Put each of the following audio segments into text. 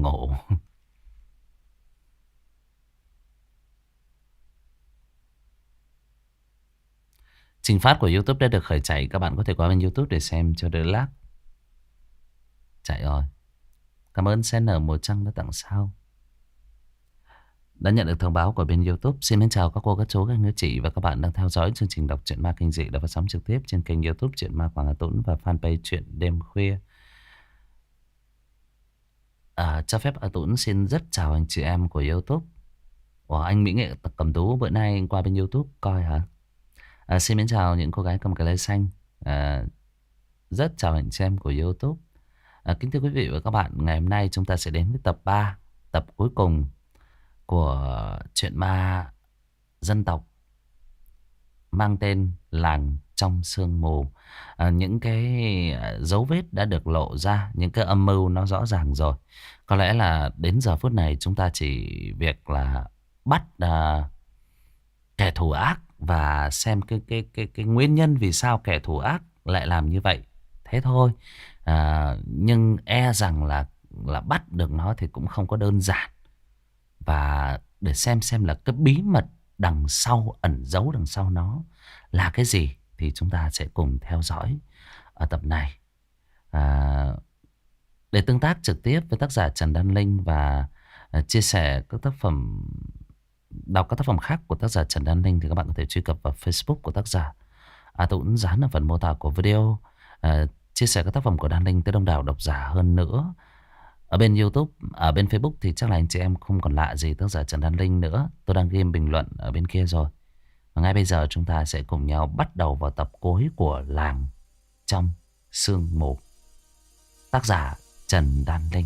buồn ngủ. Trình phát của YouTube đã được khởi chạy. Các bạn có thể qua bên YouTube để xem cho đỡ lag. Chạy rồi. Cảm ơn CN100 đã tặng sao. Đã nhận được thông báo của bên YouTube. Xin mến chào các cô, các chú, các anh, các chị và các bạn đang theo dõi chương trình đọc truyện ma kinh dị đã phát sóng trực tiếp trên kênh YouTube Truyện Ma Quảng Hà Tũng và fanpage Truyện Đêm Khuya. Cho phép A Tũng xin rất chào anh chị em của YouTube. Ủa, anh Mỹ Nghệ Cầm Tú bữa nay anh qua bên YouTube coi hả? Xin mến chào những cô gái cầm cái lê xanh. Rất chào anh chị em của YouTube. Kính thưa quý vị và các bạn, ngày hôm nay chúng ta sẽ đến với tập 3, tập cuối cùng của truyện ma dân tộc mang tên Làng Trong Sương Mù. Những cái dấu vết đã được lộ ra, những cái âm mưu nó rõ ràng rồi. Có lẽ là đến giờ phút này chúng ta chỉ việc là bắt kẻ thù ác và xem cái nguyên nhân vì sao kẻ thù ác lại làm như vậy. Thế thôi. Nhưng e rằng là bắt được nó thì cũng không có đơn giản. Và để xem là cái bí mật đằng sau, ẩn giấu đằng sau nó là cái gì thì chúng ta sẽ cùng theo dõi ở tập này. Để tương tác trực tiếp với tác giả Trần Đan Linh và chia sẻ các tác phẩm, đọc các tác phẩm khác của tác giả Trần Đan Linh thì các bạn có thể truy cập vào Facebook của tác giả. Tôi cũng dán ở phần mô tả của video. Chia sẻ các tác phẩm của Đan Linh tới đông đảo độc giả hơn nữa. Ở bên YouTube, ở bên Facebook thì chắc là anh chị em không còn lạ gì tác giả Trần Đan Linh nữa. Tôi đang ghi bình luận ở bên kia rồi. Và ngay bây giờ chúng ta sẽ cùng nhau bắt đầu vào tập cuối của Làng Trong Sương Mù. Tác giả Trần Đan Linh.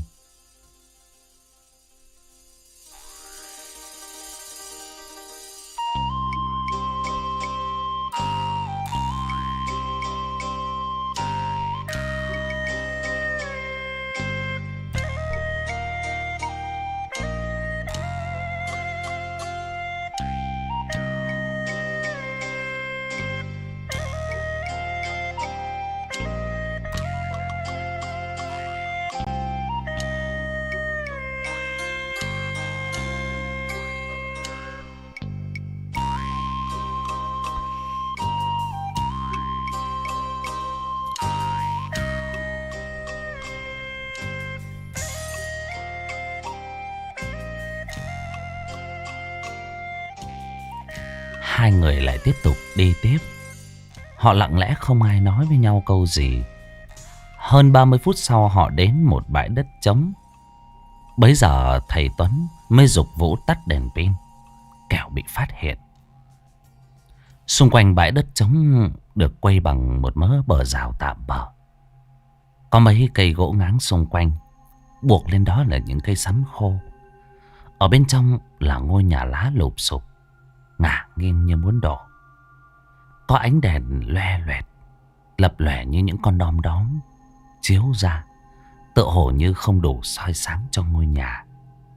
Hai người lại tiếp tục đi tiếp. Họ lặng lẽ không ai nói với nhau câu gì. Hơn 30 phút sau họ đến một bãi đất trống. Bấy giờ thầy Tuấn mới giục Vũ tắt đèn pin, kẻo bị phát hiện. Xung quanh bãi đất trống được quây bằng một mớ bờ rào tạm bợ. Có mấy cây gỗ ngáng xung quanh, buộc lên đó là những cây sắn khô. Ở bên trong là ngôi nhà lá lụp xụp, ngả nghiêng như muốn đổ. Có ánh đèn loe loẹt, lập lòe như những con đom đóm chiếu ra, tựa hồ như không đủ soi sáng cho ngôi nhà.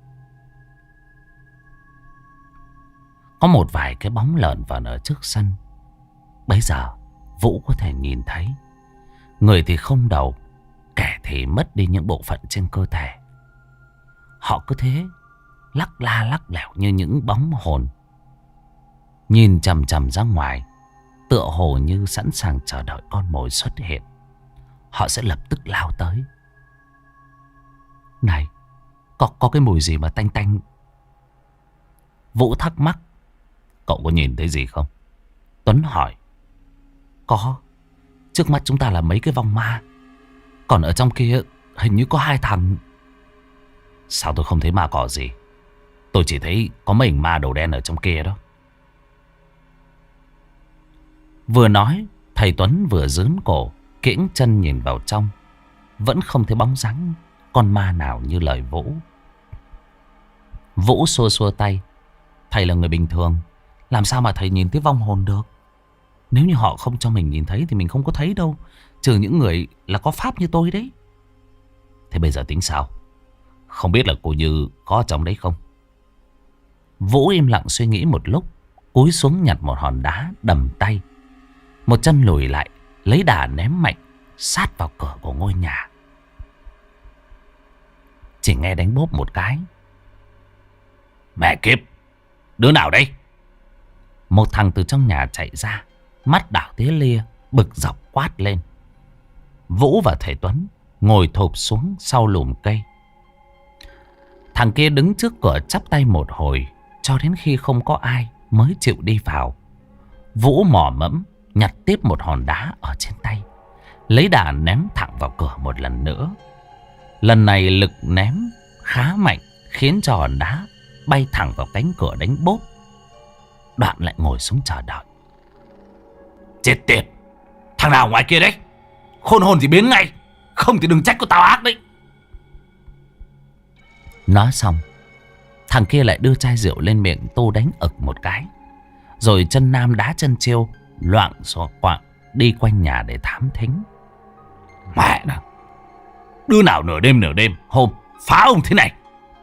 Có một vài cái bóng lợn vợn ở trước sân. Bấy giờ Vũ có thể nhìn thấy. Người thì không đầu, kẻ thì mất đi những bộ phận trên cơ thể. Họ cứ thế lắc la lắc lẻo như những bóng hồn, nhìn chằm chằm ra ngoài, tựa hồ như sẵn sàng chờ đợi con mồi xuất hiện. Họ sẽ lập tức lao tới. Này, có cái mùi gì mà tanh tanh? Vũ thắc mắc. Cậu có nhìn thấy gì không? Tuấn hỏi. Có. Trước mắt chúng ta là mấy cái vong ma. Còn ở trong kia hình như có hai thằng. Sao tôi không thấy ma cỏ gì? Tôi chỉ thấy có mấy hình ma đầu đen ở trong kia đó. Vừa nói, thầy Tuấn vừa dướn cổ, kiễng chân nhìn vào trong. Vẫn không thấy bóng dáng con ma nào như lời Vũ. Vũ xua xua tay. Thầy là người bình thường, làm sao mà thầy nhìn thấy vong hồn được? Nếu như họ không cho mình nhìn thấy thì mình không có thấy đâu. Trừ những người là có pháp như tôi đấy. Thế bây giờ tính sao? Không biết là cô Như có ở trong đấy không? Vũ im lặng suy nghĩ một lúc, cúi xuống nhặt một hòn đá đầm tay. Một chân lùi lại, lấy đà ném mạnh sát vào cửa của ngôi nhà. Chỉ nghe đánh bốp một cái. Mẹ kiếp, đứa nào đây? Một thằng từ trong nhà chạy ra, mắt đảo tía lia, bực dọc quát lên. Vũ và thầy Tuấn ngồi thụp xuống sau lùm cây. Thằng kia đứng trước cửa chắp tay một hồi, cho đến khi không có ai mới chịu đi vào. Vũ mò mẫm nhặt tiếp một hòn đá ở trên tay, lấy đà ném thẳng vào cửa một lần nữa. Lần này lực ném khá mạnh, khiến cho hòn đá bay thẳng vào cánh cửa đánh bốp. Đoạn lại ngồi xuống chờ đợi. Chết tiệt, thằng nào ngoài kia đấy? Khôn hồn gì biến ngay, không thì đừng trách của tao ác đấy. Nói xong, thằng kia lại đưa chai rượu lên miệng tô đánh ực một cái, rồi chân nam đá chân chiêu, loạng xọ quạng đi quanh nhà để thám thính. Mẹ nào, đứa nào nửa đêm hôm phá ông thế này?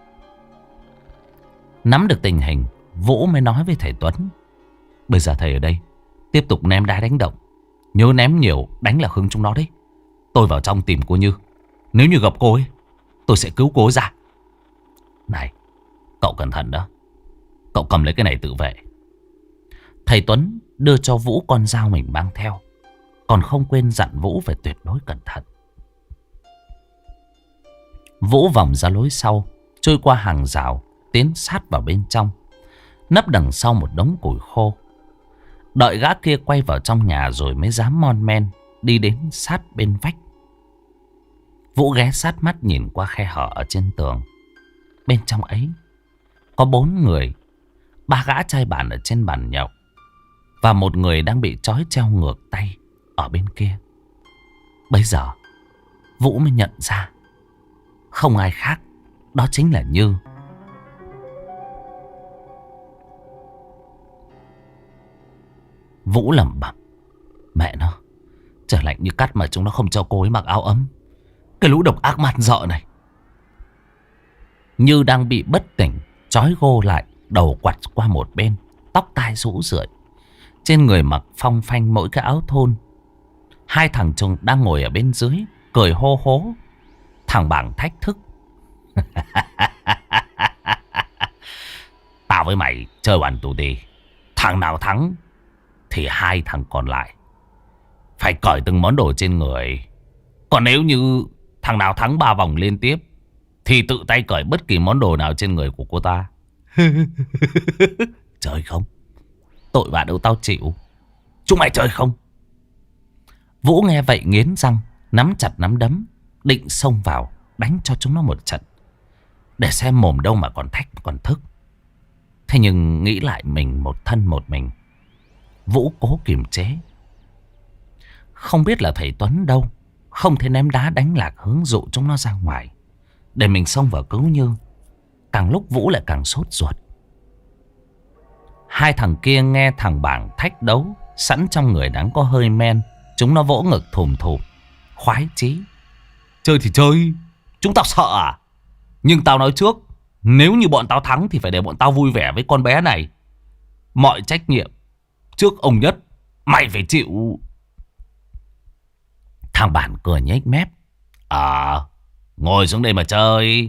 Nắm được tình hình, Vũ mới nói với thầy Tuấn. Bây giờ thầy ở đây, tiếp tục ném đá đánh động. Nhớ ném nhiều, đánh là hứng chúng nó đấy. Tôi vào trong tìm cô Như. Nếu như gặp cô ấy, tôi sẽ cứu cô ấy ra. Này, cậu cẩn thận đó. Cậu cầm lấy cái này tự vệ. Thầy Tuấn đưa cho Vũ con dao mình mang theo, còn không quên dặn Vũ phải tuyệt đối cẩn thận. Vũ vòng ra lối sau, trôi qua hàng rào, tiến sát vào bên trong, nấp đằng sau một đống củi khô. Đợi gã kia quay vào trong nhà rồi mới dám mon men đi đến sát bên vách. Vũ ghé sát mắt nhìn qua khe hở ở trên tường. Bên trong ấy có 4 người, 3 gã trai bàn ở trên bàn nhậu và một người đang bị trói treo ngược tay ở bên kia. Bây giờ Vũ mới nhận ra không ai khác, đó chính là Như. Vũ lẩm bẩm, mẹ nó, trời lạnh như cắt mà chúng nó không cho cô ấy mặc áo ấm. Cái lũ độc ác man dợ này. Như đang bị bất tỉnh, trói gô lại, đầu quặt qua một bên, tóc tai rũ rượi, trên người mặc phong phanh mỗi cái áo thun. Hai thằng chồng đang ngồi ở bên dưới cười hô hố. Thằng Bảng thách thức. Tao với mày chơi hoàn tù tì, thằng nào thắng thì 2 thằng còn lại phải cởi từng món đồ trên người. Còn nếu như thằng nào thắng 3 vòng liên tiếp thì tự tay cởi bất kỳ món đồ nào trên người của cô ta. Chơi không? Tội vạ đâu tao chịu. Chúng mày chơi không? Vũ nghe vậy nghiến răng, nắm chặt nắm đấm, định xông vào đánh cho chúng nó một trận, để xem mồm đâu mà còn thách còn thức. Thế nhưng nghĩ lại mình một thân một mình, Vũ cố kiềm chế. Không biết là thầy Tuấn đâu, không thể ném đá đánh lạc hướng dụ chúng nó ra ngoài để mình xông vào cứu Như. Càng lúc Vũ lại càng sốt ruột. 2 thằng kia nghe thằng Bảng thách đấu, sẵn trong người đáng có hơi men, chúng nó vỗ ngực thùm thụp, khoái chí. Chơi thì chơi, chúng tao sợ à? Nhưng tao nói trước, nếu như bọn tao thắng thì phải để bọn tao vui vẻ với con bé này. Mọi trách nhiệm trước ông Nhất mày phải chịu. Thằng Bản cười nhếch mép. Ngồi xuống đây mà chơi.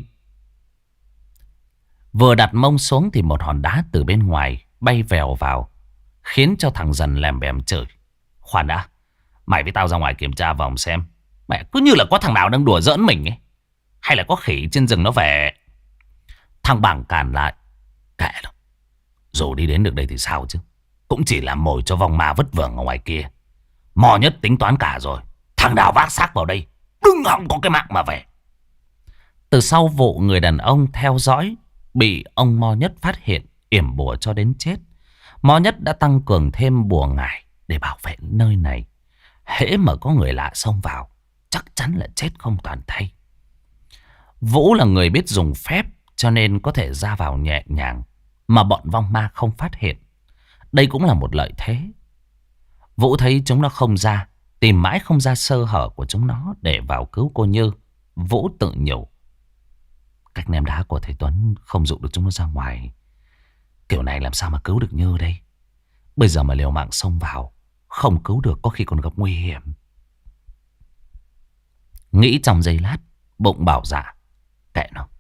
Vừa đặt mông xuống thì một hòn đá từ bên ngoài bay vèo vào, khiến cho thằng Dần lèm bèm chửi. Khoan đã, mày với tao ra ngoài kiểm tra vòng xem. Mẹ cứ như là có thằng nào đang đùa giỡn mình ấy. Hay là có khỉ trên rừng nó về. Thằng Bảng cản lại. Kệ đâu, dù đi đến được đây thì sao chứ, cũng chỉ là mồi cho vong ma vất vưởng ở ngoài kia. Mò Nhất tính toán cả rồi, thằng nào vác xác vào đây đừng hòng có cái mạng mà về. Từ sau vụ người đàn ông theo dõi bị ông Mo Nhất phát hiện yểm bùa cho đến chết, Mo Nhất đã tăng cường thêm bùa ngải để bảo vệ nơi này. Hễ mà có người lạ xông vào, chắc chắn là chết không toàn thây. Vũ là người biết dùng phép, cho nên có thể ra vào nhẹ nhàng mà bọn vong ma không phát hiện. Đây cũng là một lợi thế. Vũ thấy chúng nó không ra, tìm mãi không ra sơ hở của chúng nó để vào cứu cô Như. Vũ tự nhủ, cách ném đá của thầy Tuấn không dụ được chúng nó ra ngoài. Kiểu này làm sao mà cứu được Như đây? Bây giờ mà liều mạng xông vào, không cứu được có khi còn gặp nguy hiểm. Nghĩ trong giây lát, bụng bảo dạ, kệ nó,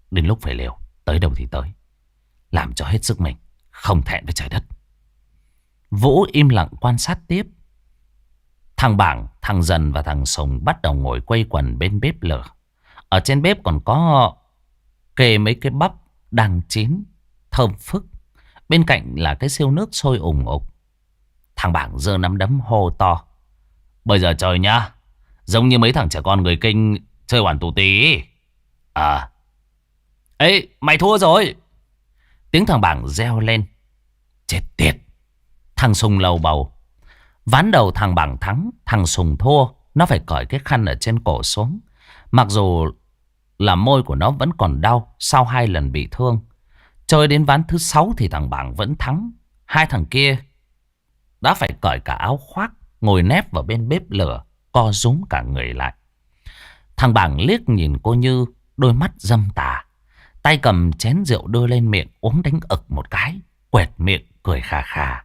Đến lúc phải liều, tới đâu thì tới. Làm cho hết sức mình, không thẹn với trời đất. Vũ im lặng quan sát tiếp. Thằng Bảng, thằng Dần và thằng Sùng bắt đầu ngồi quây quần bên bếp lửa. Ở trên bếp còn có kê mấy cái bắp đang chín, thơm phức. Bên cạnh là cái siêu nước sôi ủng ục. Thằng Bảng giơ nắm đấm hô to: bây giờ chơi nhá, giống như mấy thằng trẻ con người Kinh chơi hoàn tù tí. À, ê, mày thua rồi. Tiếng thằng Bảng reo lên. Chết tiệt. Thằng Sùng lầu bầu. Ván đầu thằng Bảng thắng, thằng Sùng thua. Nó phải cởi cái khăn ở trên cổ xuống. Mặc dù là môi của nó vẫn còn đau sau 2 lần bị thương. Chơi đến ván thứ 6 thì thằng Bảng vẫn thắng. Hai thằng kia đã phải cởi cả áo khoác, ngồi nép vào bên bếp lửa, co rúm cả người lại. Thằng Bảng liếc nhìn cô Như, đôi mắt dâm tà. Tay cầm chén rượu đưa lên miệng uống đánh ực một cái, quẹt miệng cười khà khà.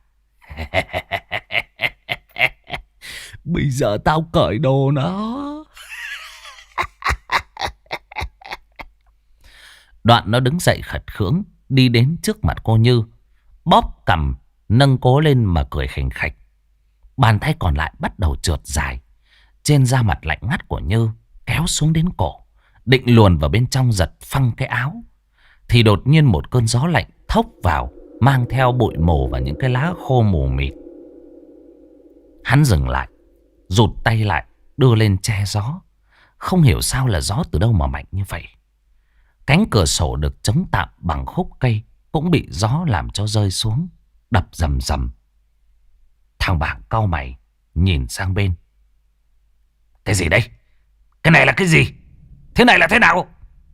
Bây giờ tao cởi đồ nó. Đoạn nó đứng dậy khật khưỡng, đi đến trước mặt cô Như, bóp cằm, nâng cố lên mà cười khỉnh khạch. Bàn tay còn lại bắt đầu trượt dài trên da mặt lạnh ngắt của Như, kéo xuống đến cổ, định luồn vào bên trong giật phăng cái áo. Thì đột nhiên một cơn gió lạnh thốc vào, mang theo bụi mù và những cái lá khô mù mịt. Hắn dừng lại, rụt tay lại, đưa lên che gió. Không hiểu sao là gió từ đâu mà mạnh như vậy. Cánh cửa sổ được chống tạm bằng khúc cây cũng bị gió làm cho rơi xuống, đập rầm rầm. Thằng Bảng cau mày nhìn sang bên. Cái gì đây? Cái này là cái gì? Thế này là thế nào?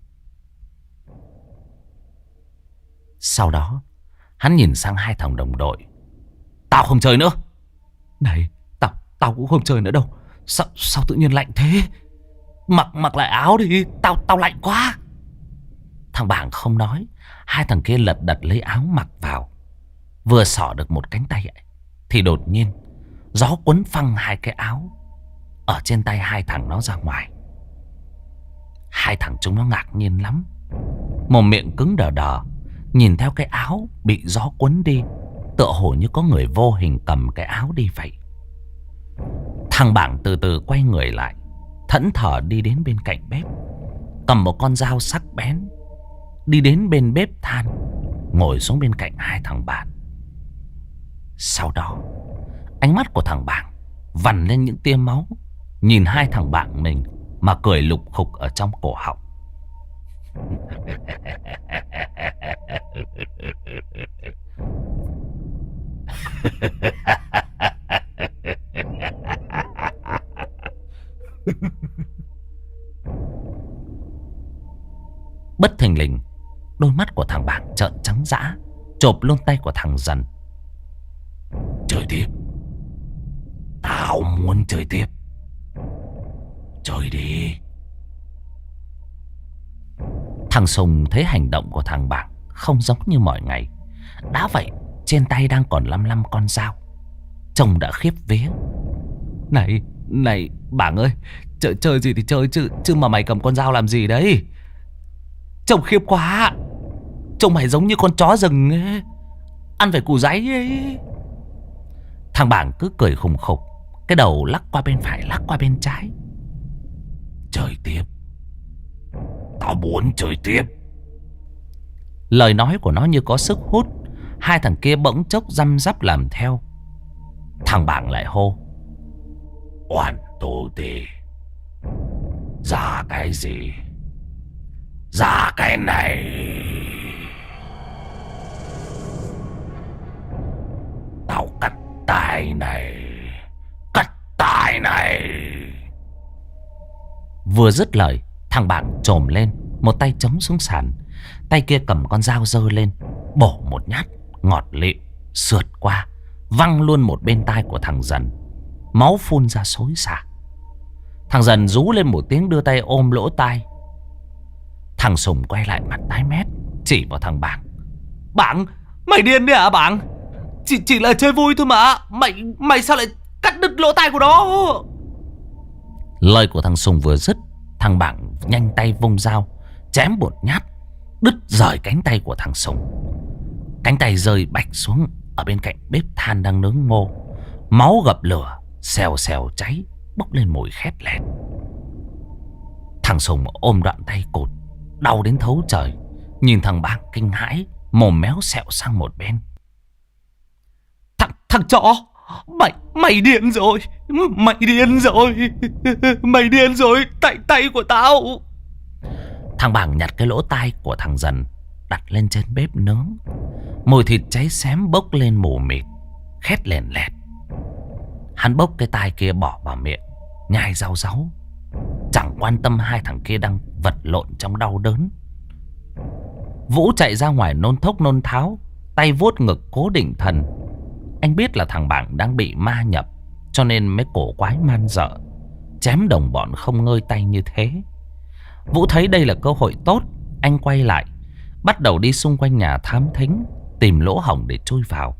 Sau đó hắn nhìn sang hai thằng đồng đội. Tao không chơi nữa. Này, tao cũng không chơi nữa đâu. Sao tự nhiên lạnh thế? Mặc lại áo đi, tao lạnh quá. Thằng Bảng không nói. Hai thằng kia lật đật lấy áo mặc vào. Vừa xỏ được một cánh tay ấy, thì đột nhiên gió cuốn phăng hai cái áo ở trên tay hai thằng nó ra ngoài. Hai thằng chúng nó ngạc nhiên lắm, mồm miệng cứng đờ đờ, nhìn theo cái áo bị gió cuốn đi, tựa hồ như có người vô hình cầm cái áo đi vậy. Thằng Bảng từ từ quay người lại, thẫn thờ đi đến bên cạnh bếp, cầm một con dao sắc bén, đi đến bên bếp than, ngồi xuống bên cạnh hai thằng bạn. Sau đó ánh mắt của thằng Bảng vằn lên những tia máu, nhìn hai thằng bạn mình mà cười lục khục ở trong cổ họng. Bất thình lình, đôi mắt của thằng Bảng trợn trắng dã, chộp luôn tay của thằng Dần. Chơi tiếp. Tao muốn chơi tiếp. Chơi đi. Thằng Sùng thấy hành động của thằng Bảng không giống như mọi ngày. Đã vậy trên tay đang còn lăm con dao, trông đã khiếp vía. Này Bảng ơi, chơi gì thì chơi chứ mà mày cầm con dao làm gì đấy? Trông khiếp quá. Trông mày giống như con chó rừng ấy, ăn phải củ giấy ấy. Thằng Bảng cứ cười khùng khục, cái đầu lắc qua bên phải lắc qua bên trái. Chơi tiếp. Tao muốn chơi tiếp. Lời nói của nó như có sức hút. Hai thằng kia bỗng chốc răm rắp làm theo. Thằng Bảng lại hô: Oan tù tì. Ra cái gì? Ra cái này. Tao cắt tai này. Cắt tai này. Vừa dứt lời, thằng Bảng chồm lên, một tay chống xuống sàn, tay kia cầm con dao giơ lên, bổ một nhát ngọt lịm sượt qua, văng luôn một bên tai của thằng Dần. Máu phun ra xối xả. Thằng Dần rú lên một tiếng, đưa tay ôm lỗ tai. Thằng Sùng quay lại mặt tái mét, chỉ vào thằng Bảng. Bảng, mày điên đấy hả Bảng? Chỉ là chơi vui thôi mà. Mày sao lại cắt đứt lỗ tai của nó? Lời của thằng Sùng vừa dứt, thằng Bảng nhanh tay vung dao chém một nhát đứt rời cánh tay của thằng Sùng. Cánh tay rơi bạch xuống ở bên cạnh bếp than đang nướng ngô. Máu gập lửa, xèo xèo cháy, bốc lên mùi khét lẹt. Thằng Sùng ôm đoạn tay cụt, đau đến thấu trời. Nhìn thằng Bang kinh hãi, mồm méo xẹo sang một bên. Thằng chó, mày điên rồi, mày điên rồi, mày điên rồi, tay của tao. Thằng Bang nhặt cái lỗ tai của thằng Dần đặt lên trên bếp nướng. Mùi thịt cháy xém bốc lên mù mịt, khét lèn lẹt. Hắn bốc cái tai kia bỏ vào miệng, nhai rau ráu, chẳng quan tâm hai thằng kia đang vật lộn trong đau đớn. Vũ chạy ra ngoài nôn thốc nôn tháo, tay vuốt ngực cố định thần. Anh biết là thằng Bảng đang bị ma nhập, cho nên mới cổ quái man dợ, chém đồng bọn không ngơi tay như thế. Vũ thấy đây là cơ hội tốt, anh quay lại, bắt đầu đi xung quanh nhà thám thính, tìm lỗ hổng để chui vào.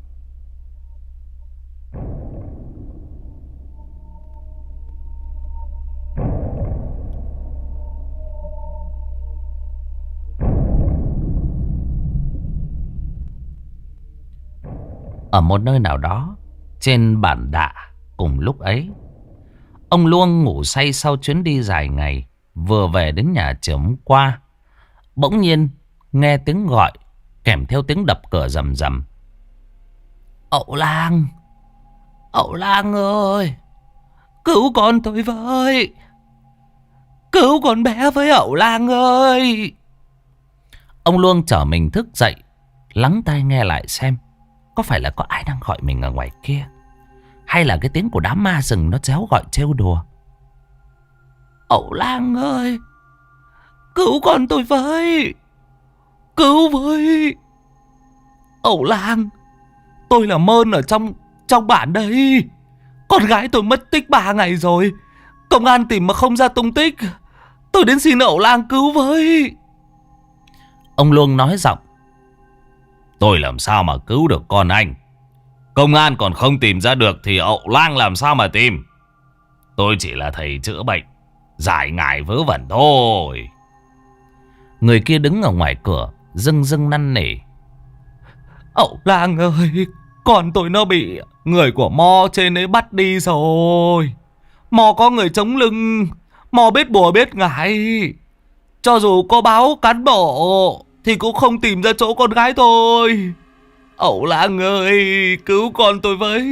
Ở một nơi nào đó trên bản Đạ cùng lúc ấy, ông Luông ngủ say sau chuyến đi dài ngày, vừa về đến nhà chiều hôm qua. Bỗng nhiên nghe tiếng gọi kèm theo tiếng đập cửa rầm rầm. Ậu Lang, Ậu Lang ơi, cứu con tôi với, cứu con bé với Ậu Lang ơi. Ông Luông trở mình thức dậy, lắng tai nghe lại xem có phải là có ai đang gọi mình ở ngoài kia, hay là cái tiếng của đám ma rừng nó réo gọi trêu đùa. Ậu Lang ơi, cứu con tôi với, cứu với. Ậu Lang, tôi là Mơn ở trong bản đây. Con gái tôi mất tích 3 ngày rồi, công an tìm mà không ra tung tích. Tôi đến xin Ậu Lang cứu với. Ông Luông nói giọng: tôi làm sao mà cứu được con anh? Công an còn không tìm ra được thì Ậu Lang làm sao mà tìm? Tôi chỉ là thầy chữa bệnh, giải ngải vớ vẩn thôi. Người kia đứng ở ngoài cửa rưng rưng năn nỉ: Ậu Lang ơi, con tôi nó bị người của Mo trên ấy bắt đi rồi. Mo có người chống lưng, Mo biết bùa biết ngải. Cho dù có báo cán bộ thì cũng không tìm ra chỗ con gái tôi. Ậu Lang ơi, cứu con tôi với.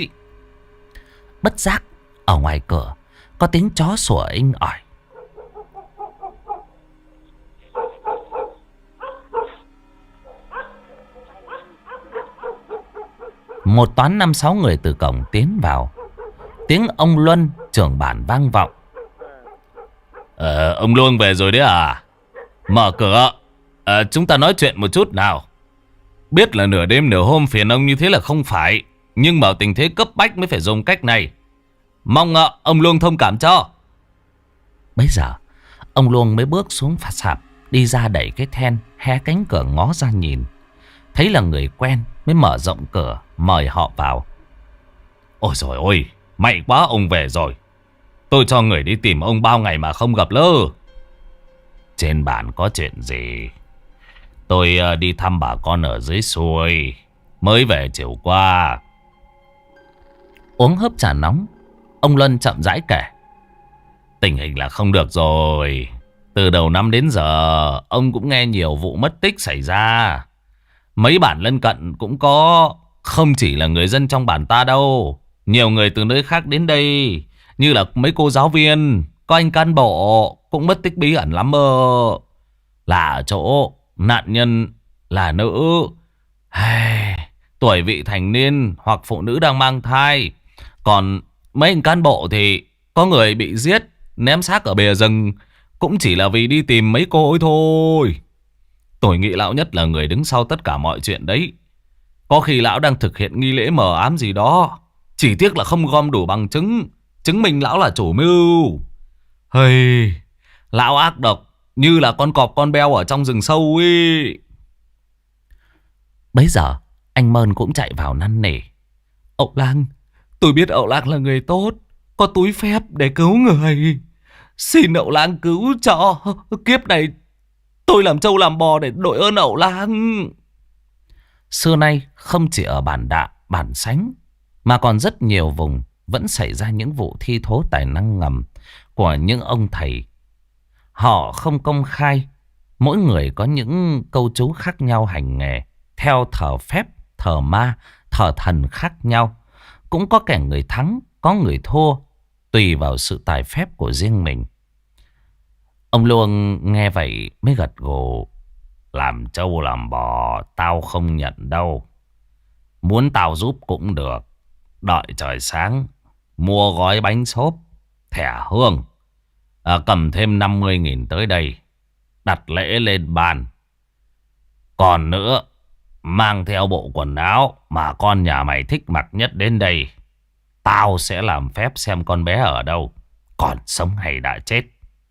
Bất giác ở ngoài cửa có tiếng chó sủa inh ỏi. Một toán 5-6 người từ cổng tiến vào. Tiếng ông Luân trưởng bản vang vọng: ông Luông về rồi đấy à? Mở cửa, chúng ta nói chuyện một chút nào. Biết là nửa đêm nửa hôm phiền ông như thế là không phải, nhưng mà tình thế cấp bách mới phải dùng cách này. Mong ông Luông thông cảm cho. Bây giờ ông Luông mới bước xuống phạt sạp, đi ra đẩy cái then, hé cánh cửa ngó ra nhìn. Thấy là người quen mới mở rộng cửa mời họ vào. Ôi trời ơi, may quá ông về rồi. Tôi cho người đi tìm ông bao ngày mà không gặp lơ. Trên bản có chuyện gì? Tôi đi thăm bà con ở dưới xuôi, mới về chiều qua. Uống hớp trà nóng, ông Luân chậm rãi kể. Tình hình là không được rồi. Từ đầu năm đến giờ ông cũng nghe nhiều vụ mất tích xảy ra. Mấy bản lân cận cũng có, không chỉ là người dân trong bản ta đâu. Nhiều người từ nơi khác đến đây, như là mấy cô giáo viên, có anh cán bộ cũng mất tích bí ẩn lắm mơ. Là ở chỗ nạn nhân là nữ, tuổi vị thành niên hoặc phụ nữ đang mang thai. Còn mấy anh cán bộ thì có người bị giết, ném xác ở bìa rừng, cũng chỉ là vì đi tìm mấy cô ấy thôi. Tôi nghĩ lão nhất là người đứng sau tất cả mọi chuyện đấy. Có khi lão đang thực hiện nghi lễ mờ ám gì đó, chỉ tiếc là không gom đủ bằng chứng chứng minh lão là chủ mưu. Hây, lão ác độc như là con cọp con beo ở trong rừng sâu ấy. Bấy giờ anh Mơn cũng chạy vào năn nỉ: Ậu Lang, tôi biết Ậu Lang là người tốt, có túi phép để cứu người. Xin Ậu Lang cứu cho, kiếp này Tôi làm trâu làm bò để đội ơn ẩu lang. Xưa nay không chỉ ở bản Đạ, bản Sánh mà còn rất nhiều vùng vẫn xảy ra những vụ thi thố tài năng ngầm của những ông thầy. Họ không công khai, mỗi người có những câu chú khác nhau hành nghề, theo thờ phép, thờ ma, thờ thần khác nhau. Cũng có kẻ người thắng, có người thua, tùy vào sự tài phép của riêng mình. Ông Luông nghe vậy mới gật gù. Làm trâu làm bò tao không nhận đâu. Muốn tao giúp cũng được. Đợi trời sáng mua gói bánh xốp, thẻ hương, cầm thêm 50.000 tới đây, đặt lễ lên bàn. Còn nữa, mang theo bộ quần áo mà con nhà mày thích mặc nhất đến đây. Tao sẽ làm phép xem con bé ở đâu, còn sống hay đã chết.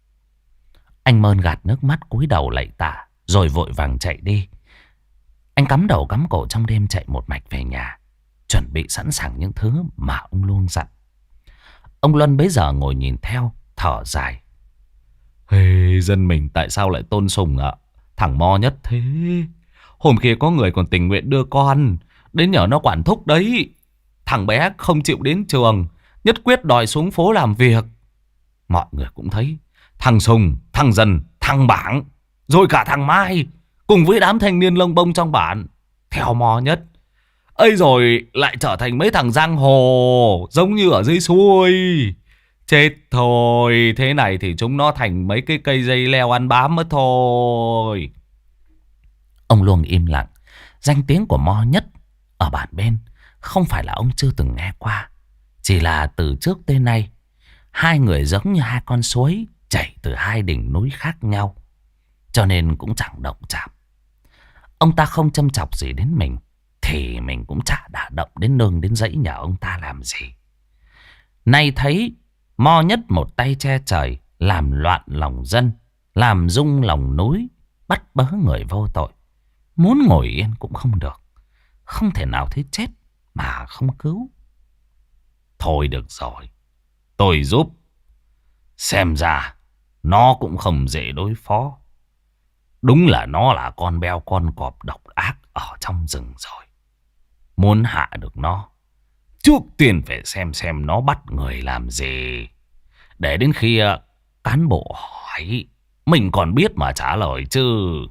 Anh Mơn gạt nước mắt cúi đầu lạy tạ, rồi vội vàng chạy đi. Anh cắm đầu cắm cổ trong đêm chạy một mạch về nhà, chuẩn bị sẵn sàng những thứ mà ông Luông dặn. Ông Luân bấy giờ ngồi nhìn theo, thở dài. Hey, dân mình tại sao lại tôn sùng ạ? Thằng Mo Nhất thế. Hôm kia có người còn tình nguyện đưa con đến nhờ nó quản thúc đấy. Thằng bé không chịu đến trường, nhất quyết đòi xuống phố làm việc. Mọi người cũng thấy thằng Sùng, thằng Dần, thằng Bảng, rồi cả thằng Mai cùng với đám thanh niên lông bông trong bản theo Mo Nhất ấy, rồi lại trở thành mấy thằng giang hồ giống như ở dưới xuôi. Chết thôi, thế này thì chúng nó thành mấy cái cây dây leo ăn bám mất thôi. Ông Luông im lặng. Danh tiếng của Mo Nhất ở bản bên không phải là ông chưa từng nghe qua, chỉ là từ trước tới nay hai người giống như hai con suối chảy từ hai đỉnh núi khác nhau, cho nên cũng chẳng động chạm. Ông ta không châm chọc gì đến mình, thì mình cũng chả đả động đến nương đến dãy nhà ông ta làm gì. Nay thấy Mo Nhất một tay che trời, làm loạn lòng dân, làm rung lòng núi, bắt bớ người vô tội, muốn ngồi yên cũng không được. Không thể nào thấy chết mà không cứu. Thôi được rồi, tôi giúp. Xem ra nó cũng không dễ đối phó. Đúng là nó là con beo con cọp độc ác ở trong rừng rồi. Muốn hạ được nó, trước tiên phải xem nó bắt người làm gì. Để đến khi cán bộ hỏi, mình còn biết mà trả lời chứ.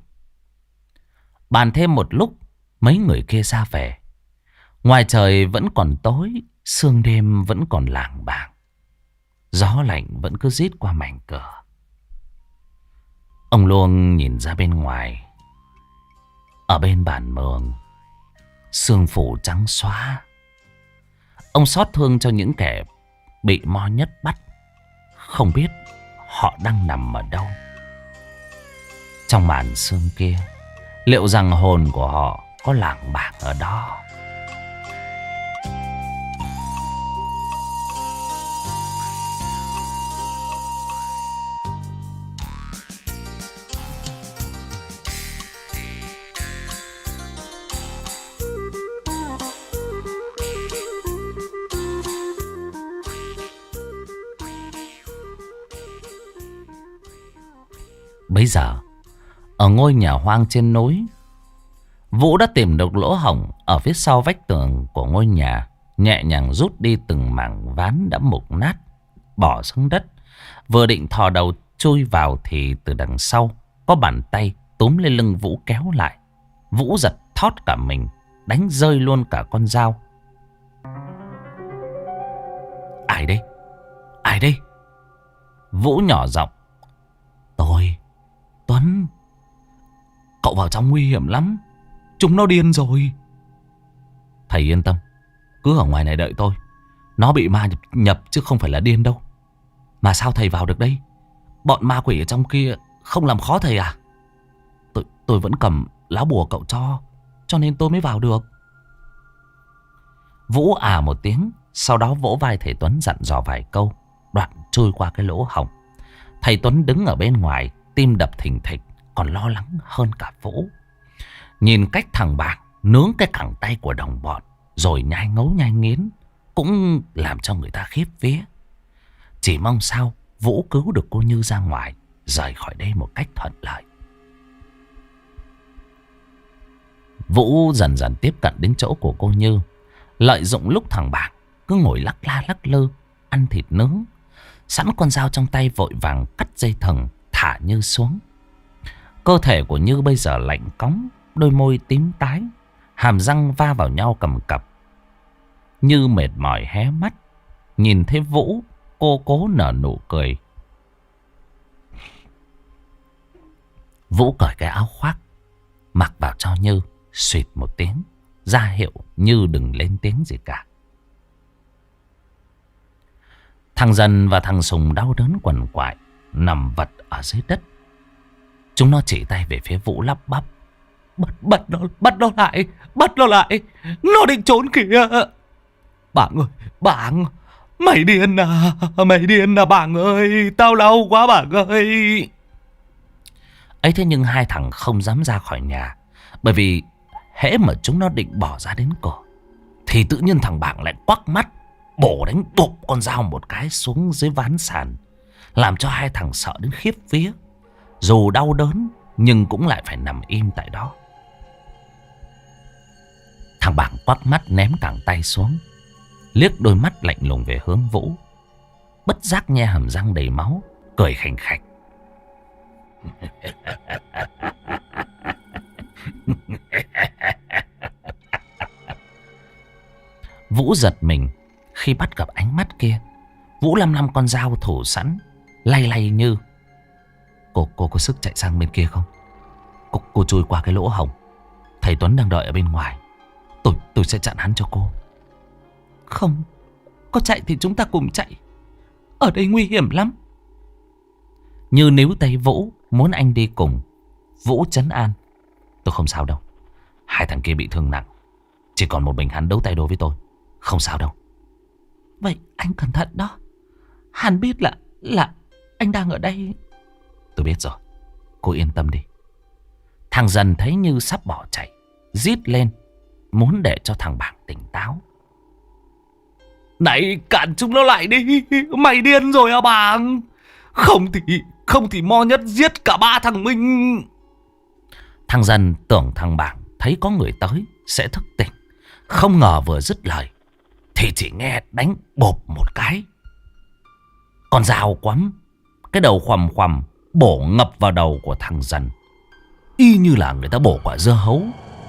Bàn thêm một lúc, mấy người kia ra về. Ngoài trời vẫn còn tối, sương đêm vẫn còn lảng bảng. Gió lạnh vẫn cứ rít qua mảnh cửa. Ông Luông nhìn ra bên ngoài. Ở bên bản mường, sương phủ trắng xóa. Ông xót thương cho những kẻ bị Mo Nhất bắt. Không biết họ đang nằm ở đâu. Trong màn sương kia, liệu rằng hồn của họ có lảng bảng ở đó? Bấy giờ, ở ngôi nhà hoang trên núi, Vũ đã tìm được lỗ hổng ở phía sau vách tường của ngôi nhà, nhẹ nhàng rút đi từng mảng ván đã mục nát, bỏ xuống đất. Vừa định thò đầu chui vào thì từ đằng sau có bàn tay túm lên lưng Vũ kéo lại. Vũ giật thót cả mình, đánh rơi luôn cả con dao. Ai đây? Ai đây? Vũ nhỏ giọng. Tôi, Tuấn. Cậu vào trong nguy hiểm lắm. Chúng nó điên rồi. Thầy yên tâm, cứ ở ngoài này đợi tôi. Nó bị ma nhập chứ không phải là điên đâu. Mà sao thầy vào được đây? Bọn ma quỷ ở trong kia không làm khó thầy à? Tôi vẫn cầm lá bùa cậu cho nên tôi mới vào được. Vũ à một tiếng, sau đó vỗ vai thầy Tuấn dặn dò vài câu, đoạn chui qua cái lỗ hổng. Thầy Tuấn đứng ở bên ngoài, tim đập thình thịch, còn lo lắng hơn cả Vũ. Nhìn cách thằng Bạc nướng cái cẳng tay của đồng bọn rồi nhai ngấu nhai nghiến cũng làm cho người ta khiếp vía. Chỉ mong sao Vũ cứu được cô Như ra ngoài, rời khỏi đây một cách thuận lợi. Vũ dần dần tiếp cận đến chỗ của cô Như. Lợi dụng lúc thằng Bảng cứ ngồi lắc la lắc lư ăn thịt nướng, sẵn con dao trong tay vội vàng cắt dây thừng thả Như xuống. Cơ thể của Như bây giờ lạnh cóng, đôi môi tím tái, hàm răng va vào nhau cầm cập. Như mệt mỏi hé mắt, nhìn thấy Vũ, cô cố nở nụ cười. Vũ cởi cái áo khoác mặc vào cho Như, xuyệt một tiếng ra hiệu Như đừng lên tiếng gì cả. Thằng Dần và thằng Sùng đau đớn quằn quại nằm vật ở dưới đất. Chúng nó chỉ tay về phía Vũ lắp bắp: Bắt nó lại, bắt nó lại, nó định trốn kìa. Bảng ơi, Bảng, mày điên à Bảng ơi, tao đau quá Bảng ơi. Ấy thế nhưng hai thằng không dám ra khỏi nhà, bởi vì hễ mà chúng nó định bỏ ra đến cửa thì tự nhiên thằng Bảng lại quắc mắt bổ đánh bụp con dao một cái xuống dưới ván sàn, làm cho hai thằng sợ đến khiếp vía. Dù đau đớn nhưng cũng lại phải nằm im tại đó. Thằng Bảng quắc mắt ném cẳng tay xuống, liếc đôi mắt lạnh lùng về hướng Vũ, bất giác nhe hàm răng đầy máu, cười khành khạch. Vũ giật mình khi bắt gặp ánh mắt kia. Vũ lăm con dao thủ sẵn, lay lay Như: Cô có sức chạy sang bên kia không? Cô chui qua cái lỗ hổng, thầy Tuấn đang đợi ở bên ngoài. Tôi sẽ chặn hắn cho cô. Không, có chạy thì chúng ta cùng chạy, ở đây nguy hiểm lắm. Như níu tay Vũ muốn anh đi cùng. Vũ trấn an: Tôi không sao đâu, hai thằng kia bị thương nặng, chỉ còn một mình hắn đấu tay đôi với tôi, không sao đâu. Vậy anh cẩn thận đó, hắn biết là anh đang ở đây. Tôi biết rồi, cô yên tâm đi. Thằng Dần thấy Như sắp bỏ chạy, rít lên muốn để cho thằng Bảng tỉnh táo. Này, cản chúng nó lại đi, mày điên rồi à Bảng? Không thì mo nhất giết cả ba thằng mình. Thằng Dần tưởng thằng Bảng thấy có người tới sẽ thức tỉnh, không ngờ vừa dứt lời thì chỉ nghe đánh bộp một cái. Con dao quắm, cái đầu khoằm khoằm bổ ngập vào đầu của thằng Dần, y như là người ta bổ quả dưa hấu.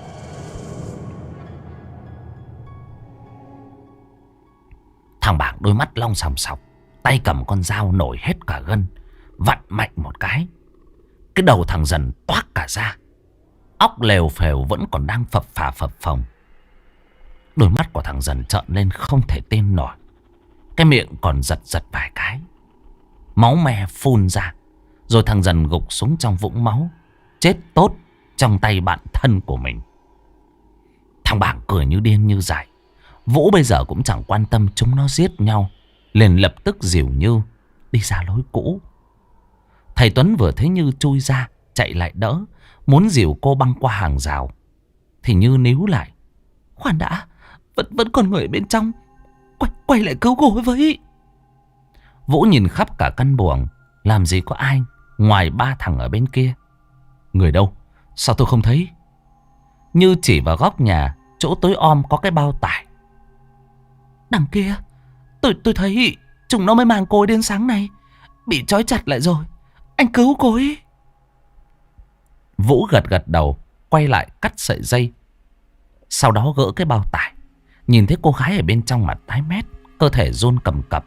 Thằng Bảng đôi mắt long sòng sọc, tay cầm con dao nổi hết cả gân, vặn mạnh một cái. Cái đầu thằng Dần toác cả ra, óc lèo phèo vẫn còn đang phập phà phập phồng. Đôi mắt của thằng Dần trợn lên không thể tin nổi, cái miệng còn giật giật vài cái. Máu me phun ra, rồi thằng Dần gục xuống trong vũng máu, chết tốt trong tay bạn thân của mình. Thằng Bảng cười như điên như dại. Vũ bây giờ cũng chẳng quan tâm chúng nó giết nhau, liền lập tức dìu Như đi ra lối cũ. Thầy Tuấn vừa thấy Như chui ra, chạy lại đỡ, muốn dìu cô băng qua hàng rào, thì Như níu lại: Khoan đã, vẫn còn người bên trong, quay lại cứu cô với. Vũ nhìn khắp cả căn buồng, làm gì có ai ngoài ba thằng ở bên kia. Người đâu? Sao tôi không thấy? Như chỉ vào góc nhà, chỗ tối om có cái bao tải. Đằng kia, tôi thấy chúng nó mới mang cô ấy đến sáng nay, bị trói chặt lại rồi. Anh cứu cô ấy. Vũ gật đầu, quay lại cắt sợi dây, sau đó gỡ cái bao tải. Nhìn thấy cô gái ở bên trong mặt tái mét, cơ thể run cầm cập.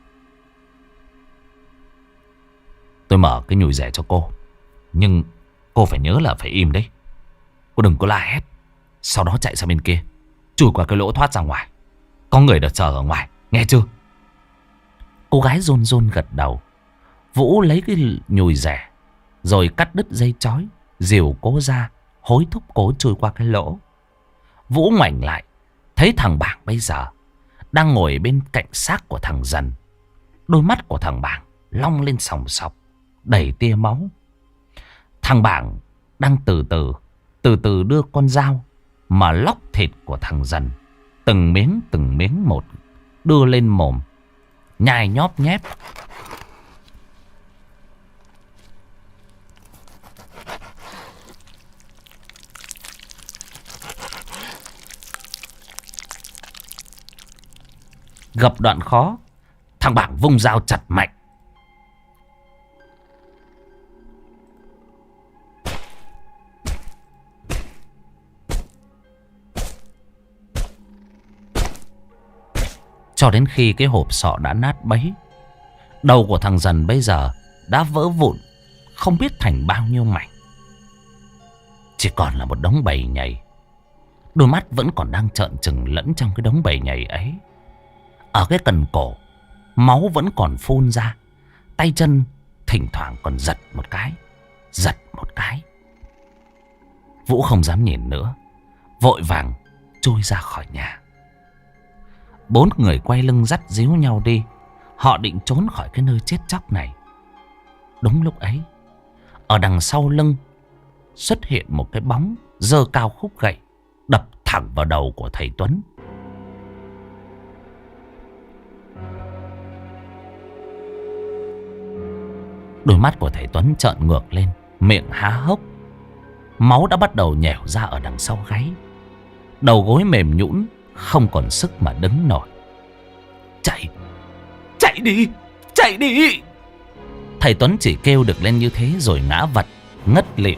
Tôi mở cái nhùi rẻ cho cô, nhưng cô phải nhớ là phải im đấy. Cô đừng có la hét, sau đó chạy sang bên kia, chui qua cái lỗ thoát ra ngoài. Có người đợt chờ ở ngoài, nghe chưa? Cô gái run run gật đầu. Vũ lấy cái nhùi rẻ, rồi cắt đứt dây chói, dìu cô ra, hối thúc cô chui qua cái lỗ. Vũ ngoảnh lại, thấy thằng Bảng bây giờ đang ngồi bên cạnh xác của thằng Dần. Đôi mắt của thằng Bảng long lên sòng sọc, đầy tia máu. Thằng Bảng đang từ từ đưa con dao mà lóc thịt của thằng Dần từng miếng một đưa lên mồm, nhai nhóp nhép. Gặp đoạn khó, thằng Bảng vung dao chặt mạnh. Cho đến khi cái hộp sọ đã nát bấy. Đầu của thằng Dần bây giờ đã vỡ vụn, không biết thành bao nhiêu mảnh. Chỉ còn là một đống bầy nhầy. Đôi mắt vẫn còn đang trợn trừng lẫn trong cái đống bầy nhầy ấy. Ở cái cần cổ, máu vẫn còn phun ra. Tay chân thỉnh thoảng còn giật một cái. Giật một cái. Vũ không dám nhìn nữa, vội vàng trôi ra khỏi nhà. 4 người quay lưng dắt díu nhau đi. Họ định trốn khỏi cái nơi chết chóc này. Đúng lúc ấy, ở đằng sau lưng xuất hiện một cái bóng giơ cao khúc gậy, đập thẳng vào đầu của thầy Tuấn. Đôi mắt của thầy Tuấn trợn ngược lên, miệng há hốc. Máu đã bắt đầu nhẻo ra ở đằng sau gáy. Đầu gối mềm nhũn, không còn sức mà đứng nổi. Chạy, chạy đi, chạy đi. Thầy Tuấn chỉ kêu được lên như thế rồi ngã vật, ngất lịm.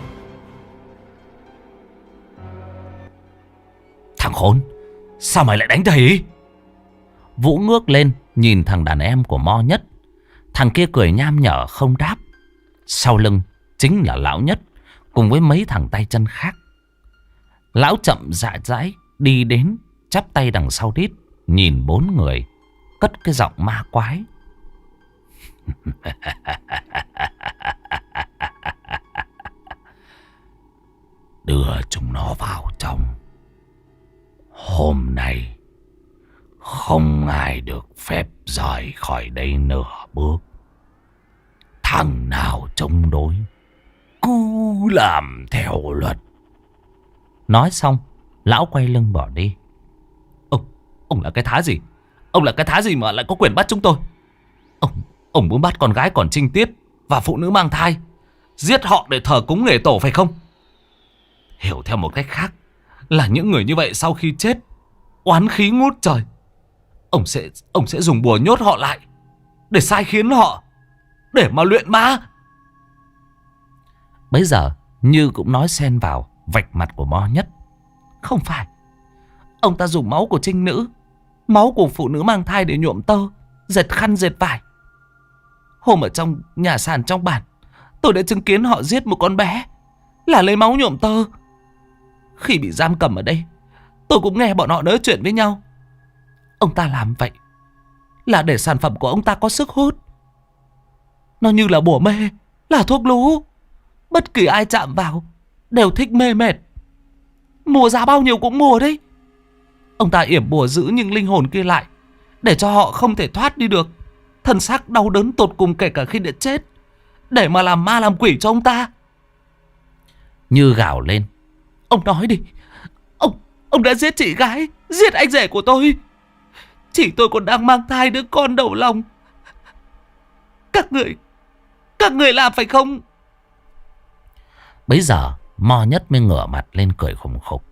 Thằng khốn, sao mày lại đánh thầy? Vũ ngước lên nhìn thằng đàn em của Mo Nhất. Thằng kia cười nham nhở không đáp. Sau lưng chính là Lão Nhất cùng với mấy thằng tay chân khác. Lão chậm rãi đi đến, chắp tay đằng sau đít, nhìn 4 người, cất cái giọng ma quái. Đưa chúng nó vào trong. Hôm nay không ai được phép rời khỏi đây nửa bước. Thằng nào chống đối cứ làm theo luật. Nói xong, lão quay lưng bỏ đi. Ông là cái thá gì? Ông là cái thá gì mà lại có quyền bắt chúng tôi? Ông muốn bắt con gái còn trinh tiết và phụ nữ mang thai, giết họ để thờ cúng nghề tổ phải không? Hiểu theo một cách khác là những người như vậy sau khi chết oán khí ngút trời. Ông sẽ dùng bùa nhốt họ lại để sai khiến họ, để mà luyện ma. Bấy giờ Như cũng nói xen vào, vạch mặt của Mo Nhất. Không phải, ông ta dùng máu của trinh nữ, máu của phụ nữ mang thai để nhuộm tơ, dệt khăn dệt vải. Hôm ở trong nhà sàn trong bản, tôi đã chứng kiến họ giết một con bé là lấy máu nhuộm tơ. Khi bị giam cầm ở đây, tôi cũng nghe bọn họ nói chuyện với nhau. Ông ta làm vậy là để sản phẩm của ông ta có sức hút. Nó như là bùa mê, là thuốc lú. Bất kỳ ai chạm vào đều thích mê mệt. Mua giá bao nhiêu cũng mua đấy. Ông ta yểm bùa giữ nhưng linh hồn kia lại, để cho họ không thể thoát đi được. Thân xác đau đớn tột cùng kể cả khi đã chết, để mà làm ma làm quỷ cho ông ta. Như gào lên. Ông nói đi. Ông đã giết chị gái, giết anh rể của tôi. Chị tôi còn đang mang thai đứa con đầu lòng. Các người làm phải không? Bấy giờ Mo Nhất mới ngửa mặt lên cười khùng khục.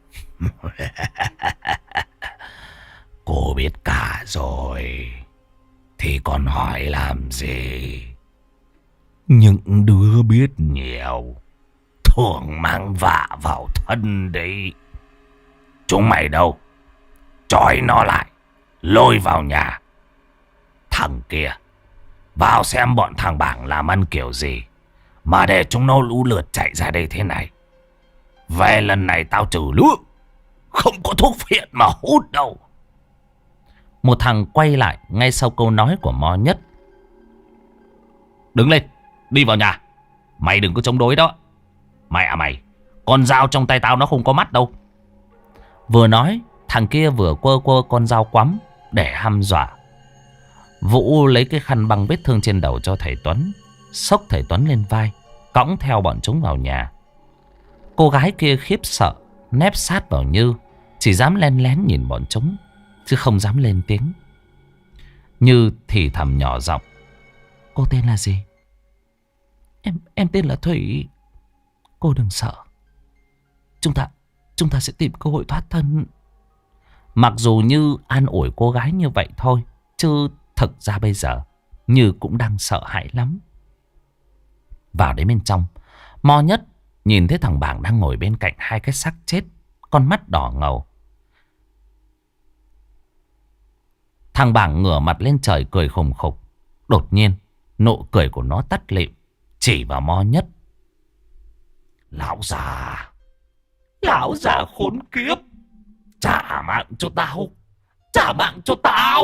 Cô biết cả rồi thì còn hỏi làm gì? Những đứa biết nhiều thường mang vạ vào thân đấy. Chúng mày đâu? Trói nó lại, lôi vào nhà. Thằng kia vào xem bọn thằng Bảng làm ăn kiểu gì mà để chúng nó lũ lượt chạy ra đây thế này. Về lần này tao trừ lũ, không có thuốc phiện mà hút đâu. Một thằng quay lại ngay sau câu nói của Mo Nhất. Đứng lên, đi vào nhà. Mày đừng có chống đối đó. Mày, con dao trong tay tao nó không có mắt đâu. Vừa nói, thằng kia vừa quơ con dao quắm để hăm dọa. Vũ lấy cái khăn băng vết thương trên đầu cho thầy Tuấn, xốc thầy Tuấn lên vai, cõng theo bọn chúng vào nhà. Cô gái kia khiếp sợ, nép sát vào Như, chỉ dám len lén nhìn bọn chúng, chứ không dám lên tiếng. Như thì thầm nhỏ giọng. Cô tên là gì? Em tên là Thủy. Cô đừng sợ. Chúng ta sẽ tìm cơ hội thoát thân. Mặc dù như an ủi cô gái như vậy thôi, chứ thực ra bây giờ Như cũng đang sợ hãi lắm. Vào đến bên trong, Mo Nhất nhìn thấy thằng Bảng đang ngồi bên cạnh hai cái xác chết, con mắt đỏ ngầu. Thằng Bảng ngửa mặt lên trời cười khùng khục. Đột nhiên nụ cười của nó tắt lịm, chỉ vào Mo Nhất. Lão già khốn kiếp, trả mạng cho tao, trả mạng cho tao.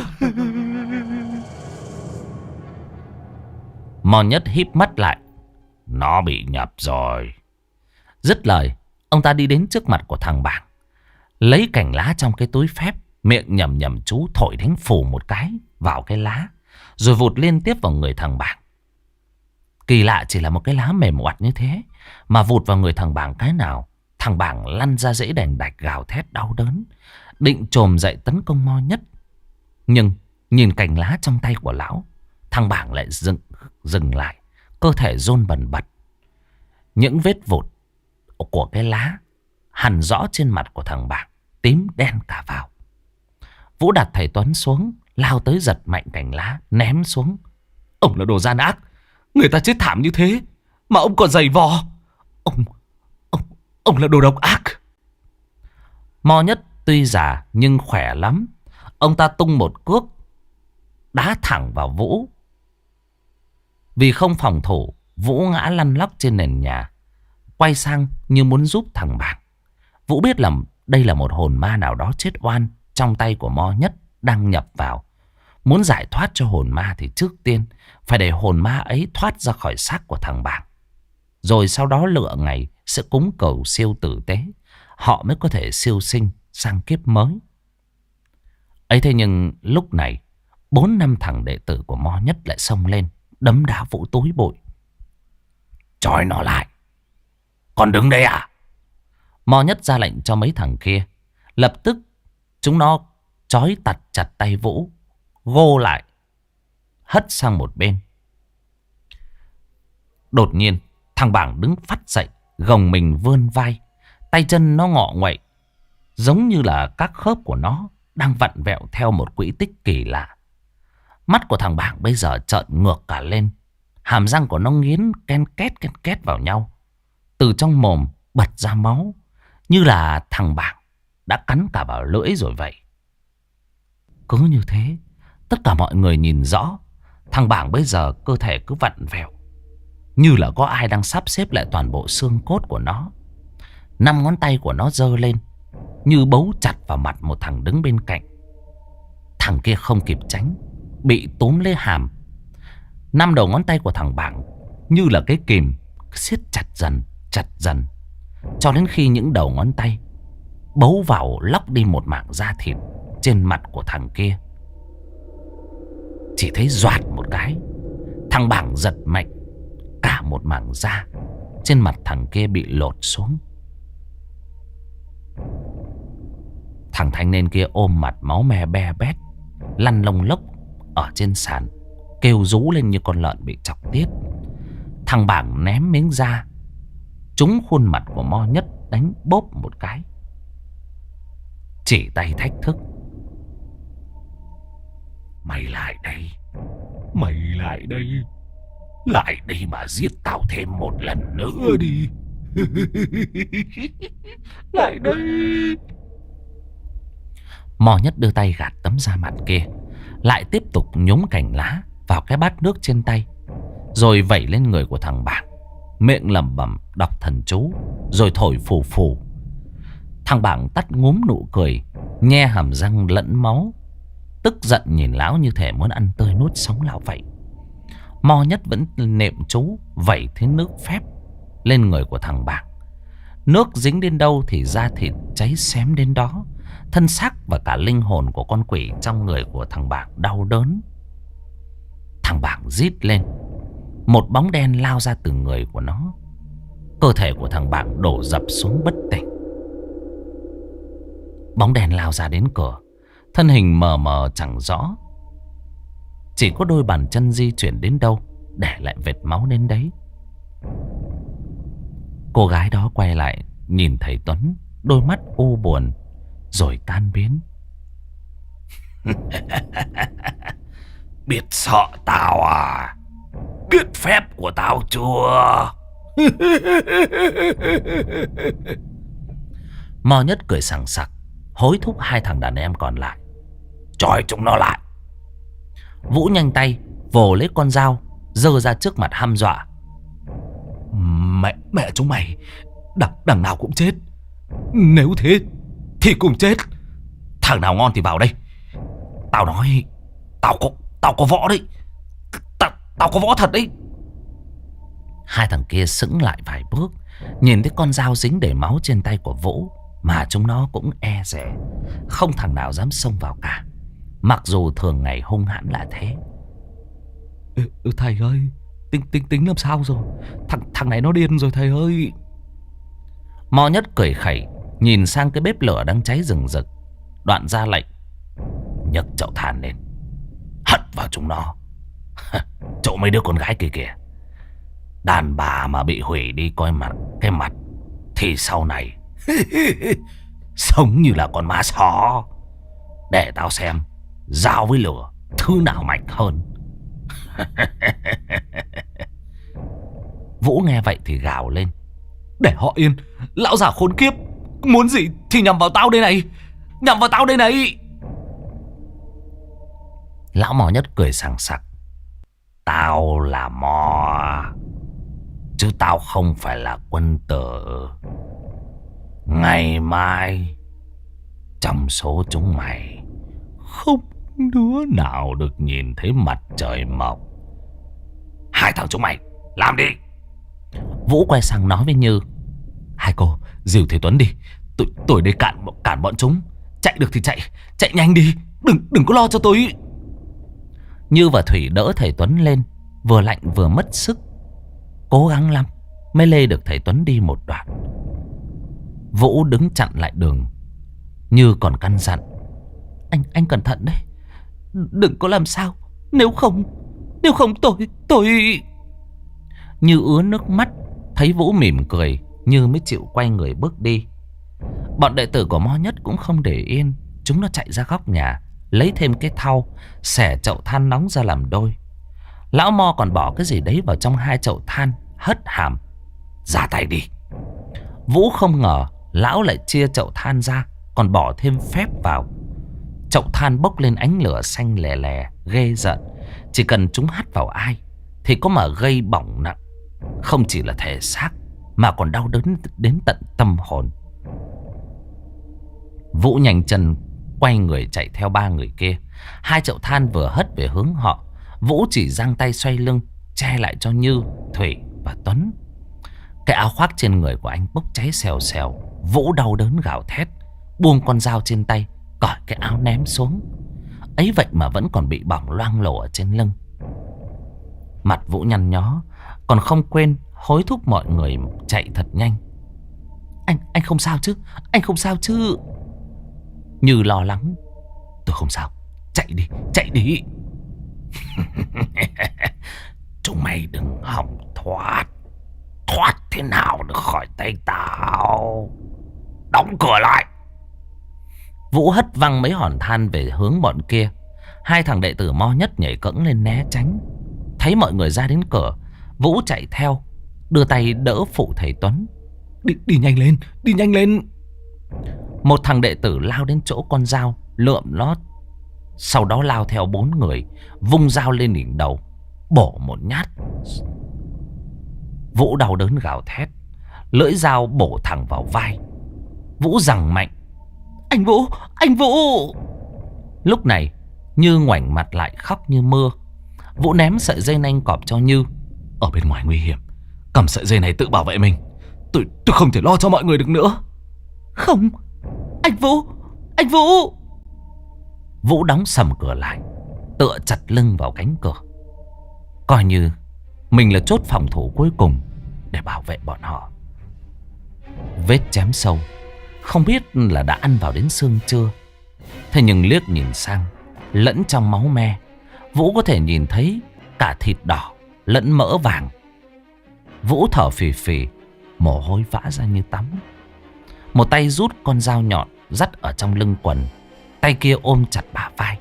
Mo Nhất híp mắt lại. Nó bị nhập rồi. Dứt lời, ông ta đi đến trước mặt của thằng Bảng, lấy cành lá trong cái túi phép, miệng nhầm nhầm chú thổi đánh phù một cái vào cái lá, rồi vụt liên tiếp vào người thằng Bảng. Kỳ lạ, chỉ là một cái lá mềm oặt như thế mà vụt vào người thằng Bảng cái nào, thằng Bảng lăn ra dãy đành đạch gào thét đau đớn, định chồm dậy tấn công Mo Nhất. Nhưng nhìn cành lá trong tay của lão, thằng Bảng lại dừng lại, cơ thể run bần bật. Những vết vụt của cái lá hằn rõ trên mặt của thằng Bảng, tím đen cả vào. Vũ đặt thầy Tuấn xuống, lao tới giật mạnh cành lá, ném xuống. Ông là đồ gian ác, người ta chết thảm như thế mà ông còn giày vò. Ông là đồ độc ác. Mo Nhất tuy già nhưng khỏe lắm. Ông ta tung một cước đá thẳng vào Vũ. Vì không phòng thủ, Vũ ngã lăn lóc trên nền nhà, quay sang như muốn giúp thằng Bảng. Vũ biết là đây là một hồn ma nào đó chết oan trong tay của Mo Nhất đang nhập vào. Muốn giải thoát cho hồn ma thì trước tiên phải để hồn ma ấy thoát ra khỏi xác của thằng Bảng. Rồi sau đó lựa ngày sẽ cúng cầu siêu tử tế, họ mới có thể siêu sinh sang kiếp mới. Ấy thế nhưng lúc này 4-5 thằng đệ tử của Mo Nhất lại xông lên, đấm đá Vũ túi bụi. Trói nó lại. Còn đứng đây à? Mo Nhất ra lệnh cho mấy thằng kia. Lập tức chúng nó trói tặt chặt tay Vũ, gô lại, hất sang một bên. Đột nhiên thằng Bảng đứng phắt dậy, gồng mình vươn vai, tay chân nó ngọ nguậy, giống như là các khớp của nó đang vặn vẹo theo một quỹ tích kỳ lạ. Mắt của thằng Bảng bây giờ trợn ngược cả lên, hàm răng của nó nghiến ken két vào nhau. Từ trong mồm bật ra máu, như là thằng Bảng đã cắn cả vào lưỡi rồi vậy. Cứ như thế, tất cả mọi người nhìn rõ, thằng Bảng bây giờ cơ thể cứ vặn vẹo, như là có ai đang sắp xếp lại toàn bộ xương cốt của nó. 5 ngón tay của nó giơ lên, như bấu chặt vào mặt một thằng đứng bên cạnh. Thằng kia không kịp tránh, bị túm lấy hàm. 5 đầu ngón tay của thằng Bảng như là cái kìm, siết chặt dần, cho đến khi những đầu ngón tay bấu vào lóc đi một mảng da thịt trên mặt của thằng kia. Chỉ thấy doạt một cái, thằng Bảng giật mạnh, cả một mảng da trên mặt thằng kia bị lột xuống. Thằng thanh niên kia ôm mặt máu me be bét, lăn lông lốc ở trên sàn, kêu rú lên như con lợn bị chọc tiết. Thằng Bảng ném miếng da trúng khuôn mặt của Mo Nhất, đánh bốp một cái, chỉ tay thách thức. Mày lại đây, lại đây mà giết tao thêm một lần nữa đi. Lại đây. Mo Nhất đưa tay gạt tấm da mặt kia, lại tiếp tục nhúng cành lá vào cái bát nước trên tay, rồi vẩy lên người của thằng Bảng, miệng lẩm bẩm đọc thần chú, rồi thổi phù phù. Thằng Bảng tắt ngúm nụ cười, nhe hàm răng lẫn máu, tức giận nhìn lão như thể muốn ăn tươi nuốt sống lão vậy. Mo Nhất vẫn niệm chú, vẩy thứ nước phép lên người của thằng Bảng. Nước dính đến đâu thì da thịt cháy xém đến đó. Thân xác và cả linh hồn của con quỷ trong người của thằng Bảng đau đớn. Thằng Bảng rít lên, một bóng đen lao ra từ người của nó. Cơ thể của thằng Bảng đổ dập xuống bất tỉnh. Bóng đen lao ra đến cửa, thân hình mờ mờ chẳng rõ, chỉ có đôi bàn chân di chuyển đến đâu để lại vệt máu đến đấy. Cô gái đó quay lại nhìn thầy Tuấn, đôi mắt u buồn, rồi tan biến. Biết sợ tao à? Biết phép của tao chưa? Mo Nhất cười sằng sặc, hối thúc hai thằng đàn em còn lại. Trói chúng nó lại. Vũ nhanh tay vồ lấy con dao, giơ ra trước mặt hăm dọa. Mẹ chúng mày, đằng nào cũng chết. Nếu thế thì cùng chết. Thằng nào ngon thì vào đây. Tao nói, tao có võ đấy. Tao có võ thật đấy. Hai thằng kia sững lại vài bước, nhìn thấy con dao dính đầy máu trên tay của Vũ mà chúng nó cũng e dè, không thằng nào dám xông vào cả, mặc dù thường ngày hung hãn là thế. Thầy ơi, tính làm sao rồi? Thằng này nó điên rồi thầy ơi. Mo Nhất cười khẩy, nhìn sang cái bếp lửa đang cháy rừng rực, đoạn ra lệnh: nhấc chậu than lên, hất vào chúng nó. Chỗ mấy đứa con gái kia kìa, đàn bà mà bị hủy đi cái mặt thì sau này sống như là con ma só. Để tao xem dao với lửa thứ nào mạnh hơn. Vũ nghe vậy thì gào lên: để họ yên, lão già khốn kiếp, muốn gì thì nhằm vào tao đây này. Nhằm vào tao đây này. Lão Mo Nhất cười sảng sặc: tao là Mo, chứ tao không phải là quân tử. Ngày mai trong số chúng mày không đứa nào được nhìn thấy mặt trời mọc. Hai thằng chúng mày làm đi. Vũ quay sang nói với Như: hai cô dìu thầy Tuấn đi. Tôi đây cản bọn chúng. Chạy được thì chạy nhanh đi. Đừng có lo cho tôi. Như và Thủy đỡ thầy Tuấn lên, vừa lạnh vừa mất sức, cố gắng lắm mới lê được thầy Tuấn đi một đoạn. Vũ đứng chặn lại đường. Như còn căn dặn: anh cẩn thận đấy, đừng có làm sao. Nếu không tôi. Như ứa nước mắt, thấy Vũ mỉm cười, Như mới chịu quay người bước đi. Bọn đệ tử của Mo Nhất cũng không để yên, chúng nó chạy ra góc nhà, lấy thêm cái thau, xẻ chậu than nóng ra làm đôi. Lão Mo còn bỏ cái gì đấy vào trong hai chậu than, hất hàm: ra tay đi. Vũ không ngờ lão lại chia chậu than ra, còn bỏ thêm phép vào. Chậu than bốc lên ánh lửa xanh lè lè, ghê giận. Chỉ cần chúng hắt vào ai thì có mà gây bỏng nặng, không chỉ là thể xác mà còn đau đớn đến tận tâm hồn. Vũ nhanh chân quay người chạy theo ba người kia. Hai chậu than vừa hất về hướng họ, Vũ chỉ giang tay xoay lưng che lại cho Như, Thủy và Tuấn. Cái áo khoác trên người của anh bốc cháy xèo xèo. Vũ đau đớn gào thét, buông con dao trên tay, cởi cái áo ném xuống. Ấy vậy mà vẫn còn bị bỏng loang lổ ở trên lưng. Mặt Vũ nhăn nhó, còn không quên hối thúc mọi người chạy thật nhanh. Anh không sao chứ? Anh không sao chứ? Như lo lắng: tôi không sao. Chạy đi. Chúng mày đừng hòng thoát. Thoát thế nào được khỏi tay tao. Đóng cửa lại. Vũ hất văng mấy hòn than về hướng bọn kia. Hai thằng đệ tử Mo Nhất nhảy cẫng lên né tránh. Thấy mọi người ra đến cửa, Vũ chạy theo, đưa tay đỡ phụ thầy Tuấn. Đi nhanh lên. Một thằng đệ tử lao đến chỗ con dao, lượm nó, sau đó lao theo bốn người, vung dao lên đỉnh đầu, bổ một nhát. Vũ đau đớn gào thét, lưỡi dao bổ thẳng vào vai. Vũ giằng mạnh: Anh Vũ! Lúc này Như ngoảnh mặt lại khóc như mưa. Vũ ném sợi dây nanh cọp cho Như: ở bên ngoài nguy hiểm, cầm sợi dây này tự bảo vệ mình. Tôi không thể lo cho mọi người được nữa. Không, anh Vũ! Vũ đóng sầm cửa lại, tựa chặt lưng vào cánh cửa, coi như mình là chốt phòng thủ cuối cùng để bảo vệ bọn họ. Vết chém sâu, không biết là đã ăn vào đến xương chưa. Thế nhưng liếc nhìn sang, lẫn trong máu me, Vũ có thể nhìn thấy cả thịt đỏ lẫn mỡ vàng. Vũ thở phì phì, mồ hôi vã ra như tắm. Một tay rút con dao nhọn dắt ở trong lưng quần, tay kia ôm chặt bả vai.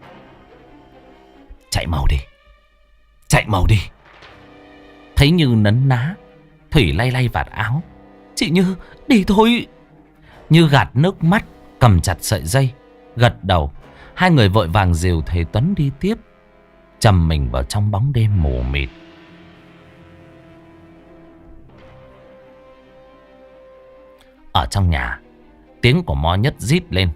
Chạy mau đi, chạy mau đi. Thấy Như nấn ná, Thủy lay lay vạt áo. Chị Như, đi thôi. Như gạt nước mắt, cầm chặt sợi dây, gật đầu. Hai người vội vàng dìu thầy Tuấn đi tiếp, trầm mình vào trong bóng đêm mù mịt. Ở trong nhà, tiếng của Mo Nhất rít lên.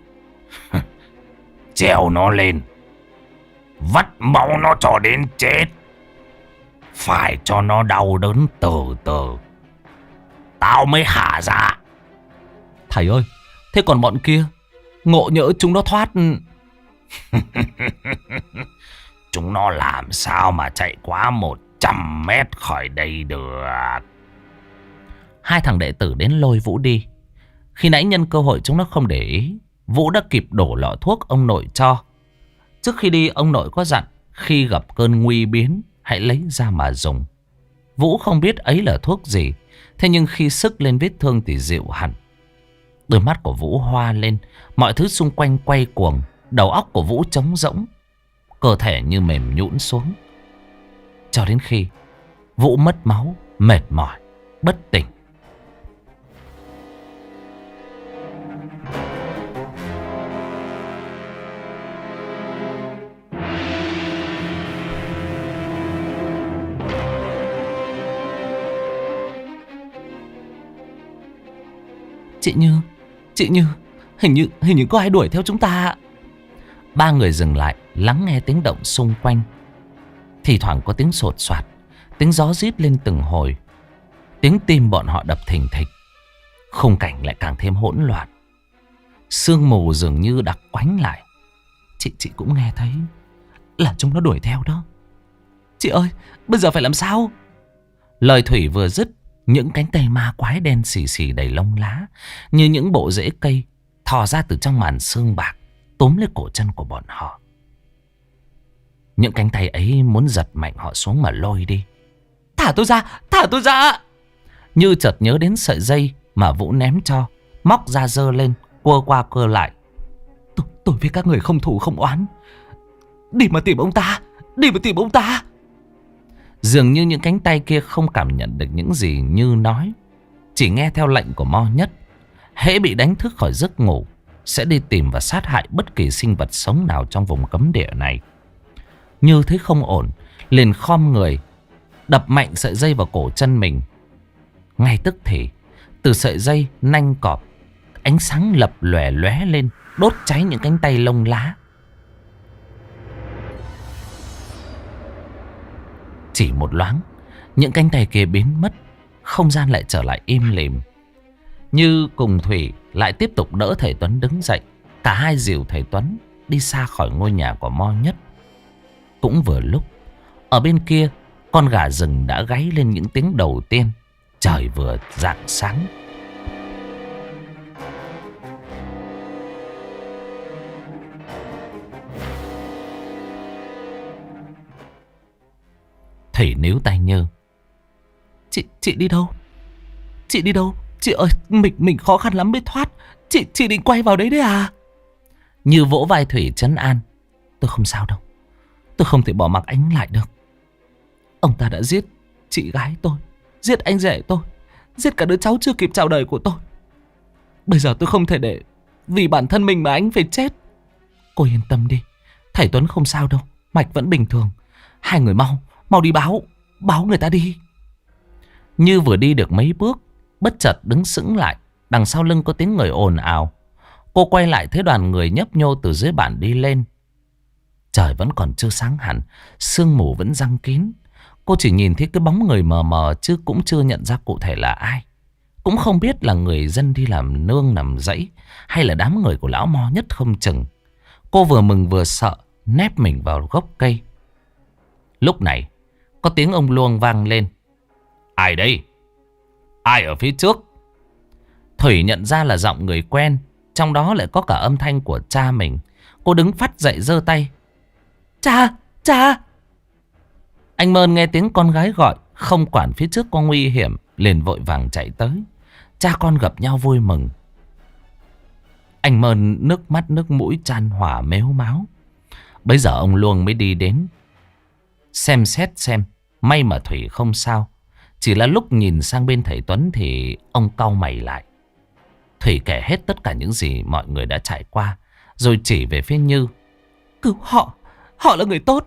Treo nó lên, vắt máu nó cho đến chết, phải cho nó đau đớn từ từ, tao mới hả dạ. Thầy ơi, thế còn bọn kia, ngộ nhỡ chúng nó thoát. Chúng nó làm sao mà chạy quá 100 mét khỏi đây được. Hai thằng đệ tử đến lôi Vũ đi. Khi nãy nhân cơ hội chúng nó không để ý, Vũ đã kịp đổ lọ thuốc ông nội cho. Trước khi đi, ông nội có dặn khi gặp cơn nguy biến hãy lấy ra mà dùng. Vũ không biết ấy là thuốc gì, thế nhưng khi sức lên vết thương thì dịu hẳn. Đôi mắt của Vũ hoa lên, mọi thứ xung quanh quay cuồng, đầu óc của Vũ trống rỗng, cơ thể như mềm nhũn xuống. Cho đến khi Vũ mất máu, mệt mỏi, bất tỉnh. Chị Như, hình như có ai đuổi theo chúng ta. Ba người dừng lại, lắng nghe tiếng động xung quanh. Thì thoảng có tiếng sột soạt, tiếng gió rít lên từng hồi, tiếng tim bọn họ đập thình thịch. Khung cảnh lại càng thêm hỗn loạn. Sương mù dường như đặc quánh lại. Chị cũng nghe thấy là chúng nó đuổi theo đó. Chị ơi, bây giờ phải làm sao? Lời Thủy vừa dứt, những cánh tay ma quái đen xì xì đầy lông lá, như những bộ rễ cây, thò ra từ trong màn sương bạc, túm lấy cổ chân của bọn họ. Những cánh tay ấy muốn giật mạnh họ xuống mà lôi đi. Thả tôi ra, thả tôi ra. Như chợt nhớ đến sợi dây mà Vũ ném cho, móc ra giơ lên, quơ qua quơ lại. Tôi với các người không thù không oán. Đi mà tìm ông ta, đi mà tìm ông ta. Dường như những cánh tay kia không cảm nhận được những gì Như nói, chỉ nghe theo lệnh của Mo Nhất. Hễ bị đánh thức khỏi giấc ngủ, sẽ đi tìm và sát hại bất kỳ sinh vật sống nào trong vùng cấm địa này. Như thấy không ổn, liền khom người, đập mạnh sợi dây vào cổ chân mình. Ngay tức thì, từ sợi dây nanh cọp, ánh sáng lập lòe lóe lên, đốt cháy những cánh tay lông lá. Chỉ một loáng, những cánh tay kia biến mất, không gian lại trở lại im lìm. Như cùng Thủy lại tiếp tục đỡ thầy Tuấn đứng dậy. Cả hai dìu thầy Tuấn đi xa khỏi ngôi nhà của Mo Nhất. Cũng vừa lúc, ở bên kia, con gà rừng đã gáy lên những tiếng đầu tiên. Trời vừa rạng sáng. Thủy níu tay Như. Chị đi đâu? Chị đi đâu? Chị ơi, mình khó khăn lắm mới thoát. Chị định quay vào đấy đấy à? Như vỗ vai Thủy trấn an. Tôi không sao đâu. Tôi không thể bỏ mặc anh lại được. Ông ta đã giết chị gái tôi, giết anh rể tôi, giết cả đứa cháu chưa kịp chào đời của tôi. Bây giờ tôi không thể để vì bản thân mình mà anh phải chết. Cô yên tâm đi, thầy Tuấn không sao đâu, mạch vẫn bình thường. Hai người mau đi báo người ta đi. Như vừa đi được mấy bước, bất chợt đứng sững lại. Đằng sau lưng có tiếng người ồn ào. Cô quay lại thấy đoàn người nhấp nhô từ dưới bản đi lên. Trời vẫn còn chưa sáng hẳn, sương mù vẫn giăng kín. Cô chỉ nhìn thấy cái bóng người mờ mờ, chứ cũng chưa nhận ra cụ thể là ai. Cũng không biết là người dân đi làm nương nằm dãy, hay là đám người của lão Mo Nhất không chừng. Cô vừa mừng vừa sợ, nép mình vào gốc cây. Lúc này có tiếng ông Luông vang lên. Ai đây? Ai ở phía trước? Thủy nhận ra là giọng người quen, trong đó lại có cả âm thanh của cha mình. Cô đứng phắt dậy giơ tay. Cha! Anh Mơn nghe tiếng con gái gọi, không quản phía trước có nguy hiểm, liền vội vàng chạy tới. Cha con gặp nhau vui mừng. Anh Mơn nước mắt nước mũi chan hòa mếu máo. Bây giờ ông Luông mới đi đến xem xét xem. May mà Thủy không sao. Chỉ là lúc nhìn sang bên thầy Tuấn thì ông cau mày lại. Thủy kể hết tất cả những gì mọi người đã trải qua, rồi chỉ về phía Như. Cứu họ, họ là người tốt.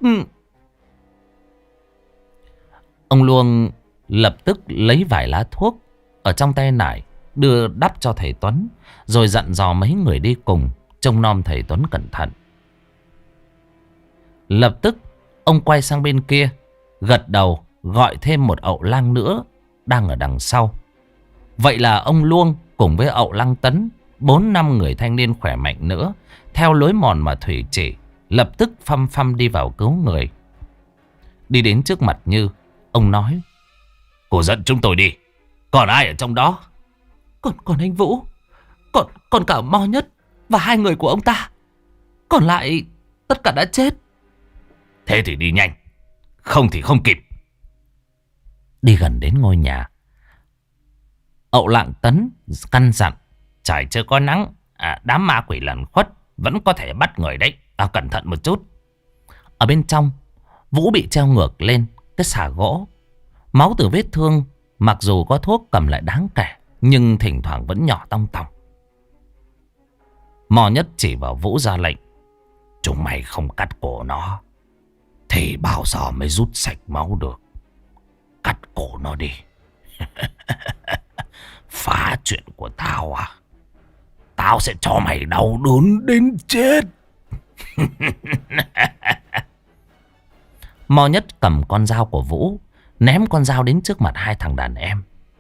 Ông Luông lập tức lấy vài lá thuốc ở trong tay nải đưa đắp cho thầy Tuấn, rồi dặn dò mấy người đi cùng trông nom thầy Tuấn cẩn thận. Lập tức ông quay sang bên kia, gật đầu gọi thêm một ậu lang nữa đang ở đằng sau. Vậy là ông Luông cùng với ậu lang Tấn, 4-5 người thanh niên khỏe mạnh nữa, theo lối mòn mà Thủy chỉ, lập tức phăm phăm đi vào cứu người. Đi đến trước mặt Như, ông nói: Cô dẫn chúng tôi đi. Còn ai ở trong đó? Còn anh Vũ, còn cả Mo Nhất và 2 người của ông ta. Còn lại tất cả đã chết. Thế thì đi nhanh, không thì không kịp. Đi gần đến ngôi nhà, ậu lạng Tấn căn dặn: Trời chưa có nắng, đám ma quỷ lẩn khuất vẫn có thể bắt người đấy, cẩn thận một chút. Ở bên trong, Vũ bị treo ngược lên cái xà gỗ. Máu từ vết thương mặc dù có thuốc cầm lại đáng kể, nhưng thỉnh thoảng vẫn nhỏ tong tòng. Mò Nhất chỉ vào Vũ ra lệnh: Chúng mày không cắt cổ nó thì bao giờ mới rút sạch máu được. Cắt cổ nó đi. Phá chuyện của tao à? Tao sẽ cho mày đau đớn đến chết. Mò Nhất cầm con dao của Vũ, ném con dao đến trước mặt 2 thằng đàn em.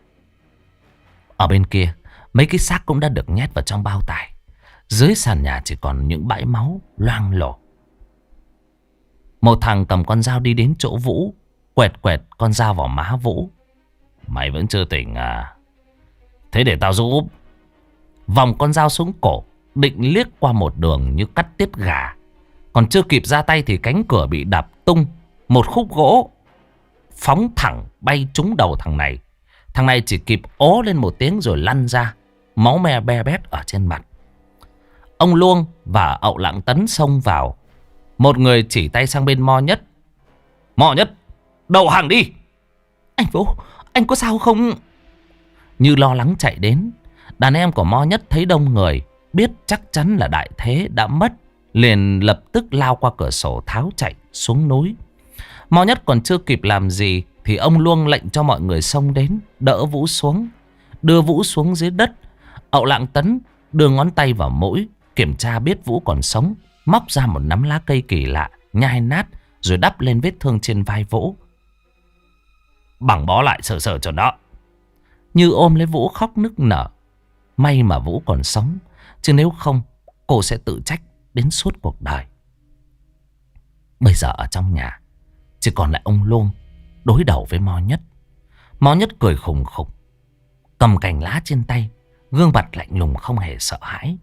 Ở bên kia, mấy cái xác cũng đã được nhét vào trong bao tải. Dưới sàn nhà chỉ còn những bãi máu loang lổ. Một thằng cầm con dao đi đến chỗ Vũ, quẹt quẹt con dao vào má Vũ. Mày vẫn chưa tỉnh à? Thế để tao giúp. Vòng con dao xuống cổ, định liếc qua một đường như cắt tiết gà. Còn chưa kịp ra tay thì cánh cửa bị đạp tung. Một khúc gỗ phóng thẳng bay trúng đầu thằng này. Thằng này chỉ kịp ố lên một tiếng rồi lăn ra, máu me be bét ở trên mặt. Ông Luông và ậu lạng Tấn xông vào. Một người chỉ tay sang bên Mo Nhất: Mo Nhất, đầu hàng đi. Anh Vũ, anh có sao không? Như lo lắng chạy đến. Đàn em của Mo Nhất thấy đông người, biết chắc chắn là đại thế đã mất, liền lập tức lao qua cửa sổ tháo chạy xuống núi. Mo Nhất còn chưa kịp làm gì thì ông Luông lệnh cho mọi người xông đến, đỡ Vũ xuống, đưa Vũ xuống dưới đất. Ậu lạng Tấn đưa ngón tay vào mũi, kiểm tra biết Vũ còn sống, móc ra một nắm lá cây kỳ lạ, nhai nát rồi đắp lên vết thương trên vai Vũ. Bằng bó lại sờ sờ cho nó. Như ôm lấy Vũ khóc nức nở. May mà Vũ còn sống, chứ nếu không cô sẽ tự trách đến suốt cuộc đời. Bây giờ ở trong nhà chỉ còn lại ông Luông đối đầu với Mo Nhất. Mo Nhất cười khùng khục, cầm cành lá trên tay, gương mặt lạnh lùng không hề sợ hãi.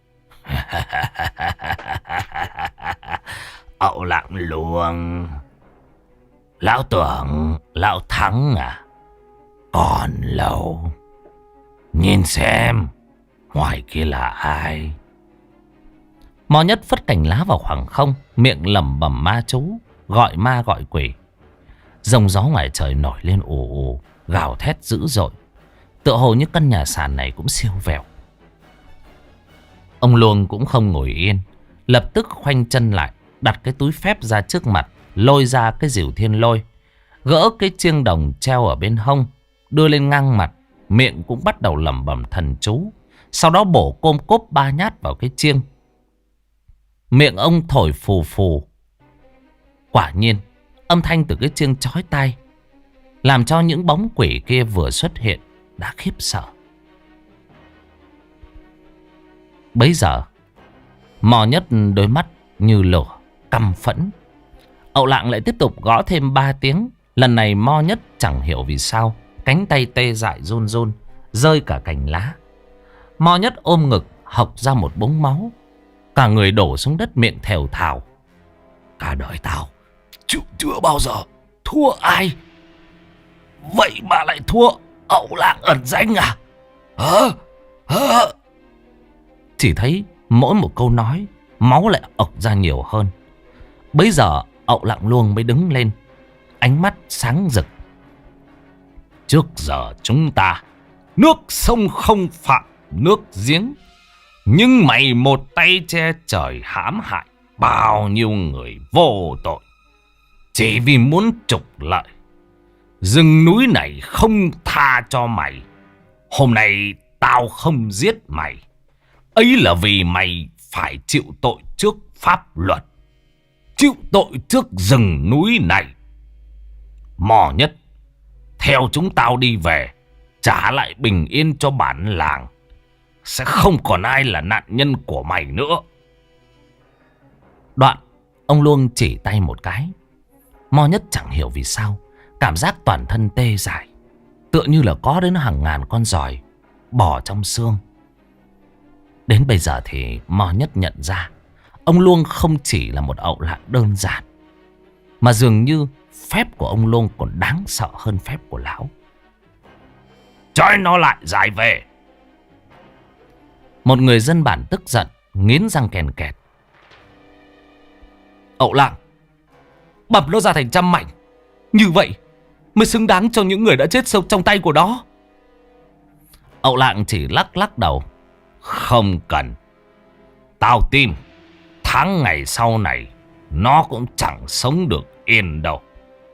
Ậu lạng Luông, lão tưởng lão thắng à? Còn lâu. Nhìn xem ngoài kia là ai. Mo Nhất phất cành lá vào khoảng không, miệng lẩm bẩm ma chú, gọi ma gọi quỷ. Rông gió ngoài trời nổi lên ù ù, gào thét dữ dội, tựa hồ như căn nhà sàn này cũng siêu vẹo. Ông Luông cũng không ngồi yên, lập tức khoanh chân lại, đặt cái túi phép ra trước mặt, lôi ra cái rìu thiên lôi, gỡ cái chiêng đồng treo ở bên hông, đưa lên ngang mặt, miệng cũng bắt đầu lẩm bẩm thần chú. Sau đó bổ côm cốp 3 nhát vào cái chiêng. Miệng ông thổi phù phù. Quả nhiên âm thanh từ cái chiêng chói tai, làm cho những bóng quỷ kia vừa xuất hiện đã khiếp sợ. Bấy giờ Mo Nhất đôi mắt như lửa, căm phẫn. Ậu lạng lại tiếp tục gõ thêm 3 tiếng. Lần này Mo Nhất chẳng hiểu vì sao cánh tay tê dại run run, rơi cả cành lá. Mo Nhất ôm ngực hộc ra một búng máu, cả người đổ xuống đất miệng thều thào: Cả đời tao chưa bao giờ thua ai, vậy mà lại thua ậu lạng ẩn danh à? Chỉ thấy mỗi một câu nói, máu lại ộc ra nhiều hơn. Bấy giờ Ậu Lạng Luông mới đứng lên, ánh mắt sáng rực. Trước giờ chúng ta nước sông không phạm nước giếng, nhưng mày một tay che trời hãm hại bao nhiêu người vô tội, chỉ vì muốn trục lợi. Rừng núi này không tha cho mày. Hôm nay tao không giết mày, ấy là vì mày phải chịu tội trước pháp luật, chịu tội trước rừng núi này. Mò Nhất, theo chúng tao đi về, trả lại bình yên cho bản làng. Sẽ không còn ai là nạn nhân của mày nữa. Đoạn ông Luông chỉ tay một cái. Mo Nhất chẳng hiểu vì sao, cảm giác toàn thân tê dại, tựa như là có đến hàng ngàn con giòi bò trong xương. Đến bây giờ thì Mo Nhất nhận ra ông Luông không chỉ là một Ậu Lạng đơn giản, mà dường như phép của ông Luông còn đáng sợ hơn phép của lão. Cho nó lại giải về. Một người dân bản tức giận, nghiến răng kèn kẹt. Ậu Lạng, bầm nó ra thành trăm mảnh, như vậy mới xứng đáng cho những người đã chết sâu trong tay của nó. Ậu Lạng chỉ lắc lắc đầu. Không cần. Tao tin tháng ngày sau này nó cũng chẳng sống được yên đâu.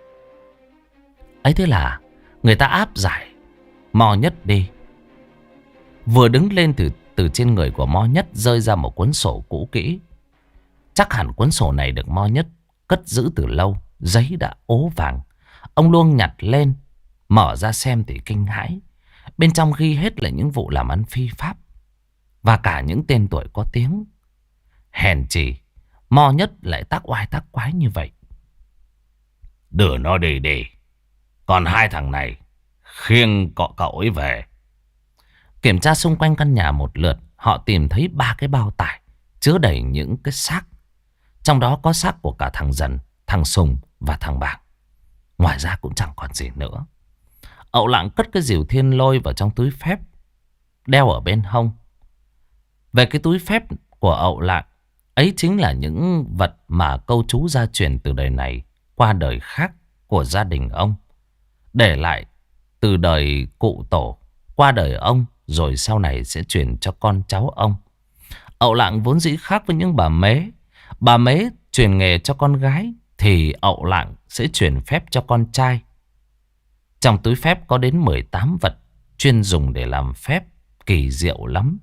Ấy thế là người ta áp giải Mo Nhất đi. Vừa đứng lên từ trên người của Mo Nhất rơi ra một cuốn sổ cũ kỹ. Chắc hẳn cuốn sổ này được Mo Nhất cất giữ từ lâu. Giấy đã ố vàng. Ông Luông nhặt lên, mở ra xem thì kinh hãi. Bên trong ghi hết là những vụ làm ăn phi pháp, và cả những tên tuổi có tiếng. Hèn chi Mo Nhất lại tác oai tác quái như vậy. Đưa nó đi đi. Còn hai thằng này khiêng cậu ấy về. Kiểm tra xung quanh căn nhà một lượt, họ tìm thấy 3 cái bao tải chứa đầy những cái xác. Trong đó có xác của cả thằng Dần, thằng Sùng và thằng Bàng. Ngoài ra cũng chẳng còn gì nữa. Ậu Lạng cất cái rìu thiên lôi vào trong túi phép, đeo ở bên hông. Về cái túi phép của Ậu Lạng, ấy chính là những vật mà câu chú gia truyền từ đời này qua đời khác của gia đình ông, để lại từ đời cụ tổ qua đời ông, rồi sau này sẽ truyền cho con cháu ông. Ậu Lạng vốn dĩ khác với những bà mế. Bà mế truyền nghề cho con gái, thì Ậu Lạng sẽ truyền phép cho con trai. Trong túi phép có đến 18 vật chuyên dùng để làm phép, kỳ diệu lắm.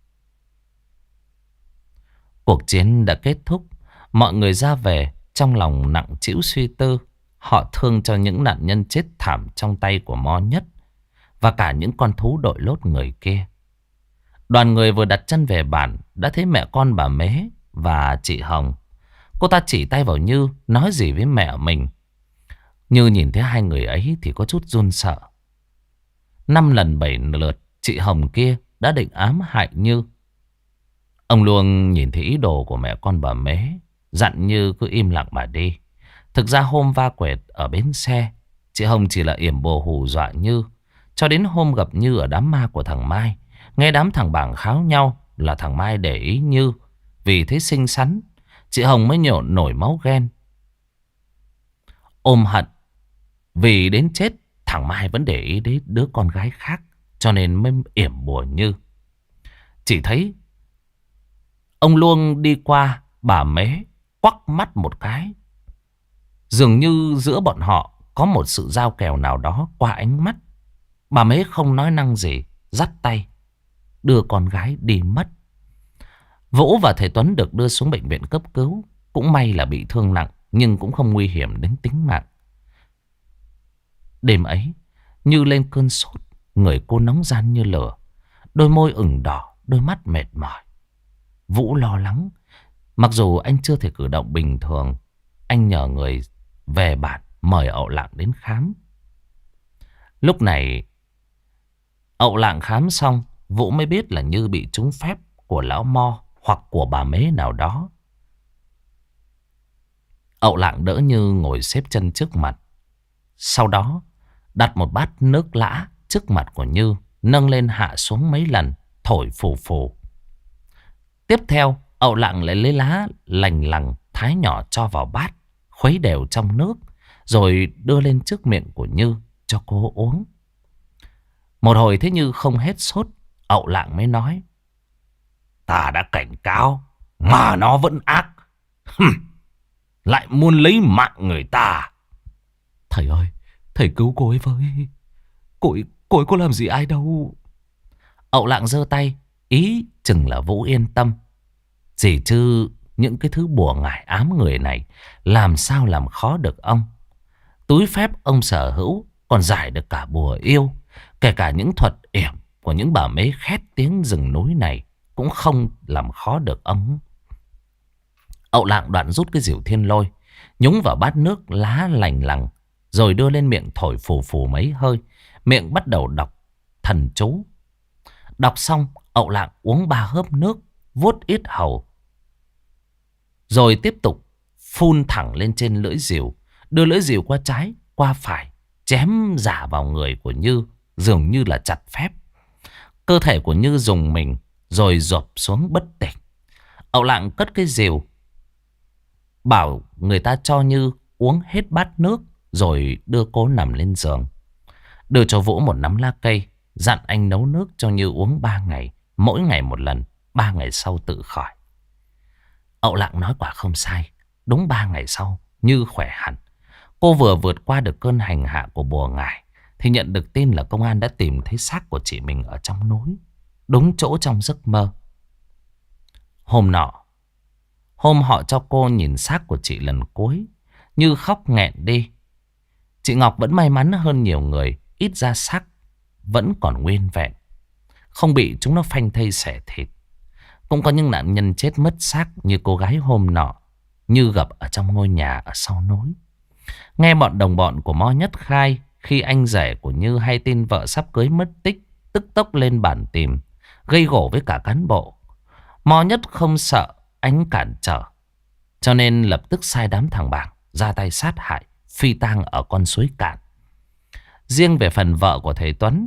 Cuộc chiến đã kết thúc. Mọi người ra về trong lòng nặng trĩu suy tư. Họ thương cho những nạn nhân chết thảm trong tay của Mo Nhất, và cả những con thú đội lốt người kia. Đoàn người vừa đặt chân về bản đã thấy mẹ con bà Mế và chị Hồng. Cô ta chỉ tay vào Như, nói gì với mẹ mình. Như nhìn thấy hai người ấy thì có chút run sợ. 5 lần 7 lượt chị Hồng kia đã định ám hại Như. Ông Luông nhìn thấy ý đồ của mẹ con bà Mế, dặn Như cứ im lặng mà đi. Thực ra hôm va quẹt ở bến xe, chị Hồng chỉ là yểm bồ hù dọa Như. Cho đến hôm gặp Như ở đám ma của thằng Mai, nghe đám thằng Bàng kháo nhau là thằng Mai để ý Như vì thấy xinh xắn, chị Hồng mới nhộn nổi máu ghen, ôm hận. Vì đến chết thằng Mai vẫn để ý đến đứa con gái khác, cho nên mới yểm bùa Như. Chỉ thấy ông Luông đi qua, bà Mế quắc mắt một cái. Dường như giữa bọn họ có một sự giao kèo nào đó qua ánh mắt. Bà Mế không nói năng gì, dắt tay đưa con gái đi mất. Vũ và thầy Tuấn được đưa xuống bệnh viện cấp cứu. Cũng may là bị thương nặng, nhưng cũng không nguy hiểm đến tính mạng. Đêm ấy, Như lên cơn sốt, người cô nóng ran như lửa, đôi môi ửng đỏ, đôi mắt mệt mỏi. Vũ lo lắng. Mặc dù anh chưa thể cử động bình thường, anh nhờ người về bản mời Ậu Lạng đến khám. Lúc này Ậu Lạng khám xong, Vũ mới biết là Như bị trúng phép của lão Mo hoặc của bà Mế nào đó. Ậu Lạng đỡ Như ngồi xếp chân trước mặt. Sau đó đặt một bát nước lã trước mặt của Như, nâng lên hạ xuống mấy lần, thổi phù phù. Tiếp theo, Ậu Lạng lại lấy lá lành lằng thái nhỏ cho vào bát, khuấy đều trong nước, rồi đưa lên trước miệng của Như cho cô uống. Một hồi thấy Như không hết sốt, Ậu Lạng mới nói: "Ta đã cảnh cáo mà nó vẫn ác. Lại muốn lấy mạng người ta." Thầy ơi, thầy cứu cô ấy với. Cô ấy có làm gì ai đâu. Ậu Lạng giơ tay, ý chừng là Vũ yên tâm. Gì chứ những cái thứ bùa ngải ám người này làm sao làm khó được ông. Túi phép ông sở hữu còn giải được cả bùa yêu. Kể cả những thuật yểm của những bà mế khét tiếng rừng núi này cũng không làm khó được ông. Ậu Lạng đoạn rút cái rìu thiên lôi, nhúng vào bát nước lá lành lằng, rồi đưa lên miệng thổi phù phù mấy hơi. Miệng bắt đầu đọc thần chú. Đọc xong, Ậu Lạng uống 3 hớp nước, vuốt yết hầu, rồi tiếp tục phun thẳng lên trên lưỡi rìu, đưa lưỡi rìu qua trái, qua phải, chém giả vào người của Như, dường như là chặt phép. Cơ thể của Như rùng mình, rồi dộp xuống bất tỉnh. Ậu Lạng cất cái rìu, bảo người ta cho Như uống hết bát nước, rồi đưa cô nằm lên giường. Đưa cho Vũ một nắm lá cây, dặn anh nấu nước cho Như uống 3 ngày, mỗi ngày một lần, 3 ngày sau tự khỏi. Ậu Lạng nói quả không sai. Đúng 3 ngày sau, Như khỏe hẳn. Cô vừa vượt qua được cơn hành hạ của bùa ngải thì nhận được tin là công an đã tìm thấy xác của chị mình ở trong núi, đúng chỗ trong giấc mơ. Hôm nọ, hôm họ cho cô nhìn xác của chị lần cuối, Như khóc nghẹn đi. Chị Ngọc vẫn may mắn hơn nhiều người, ít ra xác vẫn còn nguyên vẹn, không bị chúng nó phanh thây xẻ thịt. Cũng có những nạn nhân chết mất xác như cô gái hôm nọ, Như gặp ở trong ngôi nhà ở sau núi. Nghe bọn đồng bọn của Mo Nhất khai, khi anh rể của Như hay tin vợ sắp cưới mất tích, tức tốc lên bản tìm, gây gổ với cả cán bộ. Mo Nhất không sợ anh cản trở, cho nên lập tức sai đám thằng bảng ra tay sát hại, phi tang ở con suối Cạn. Riêng về phần vợ của thầy Tuấn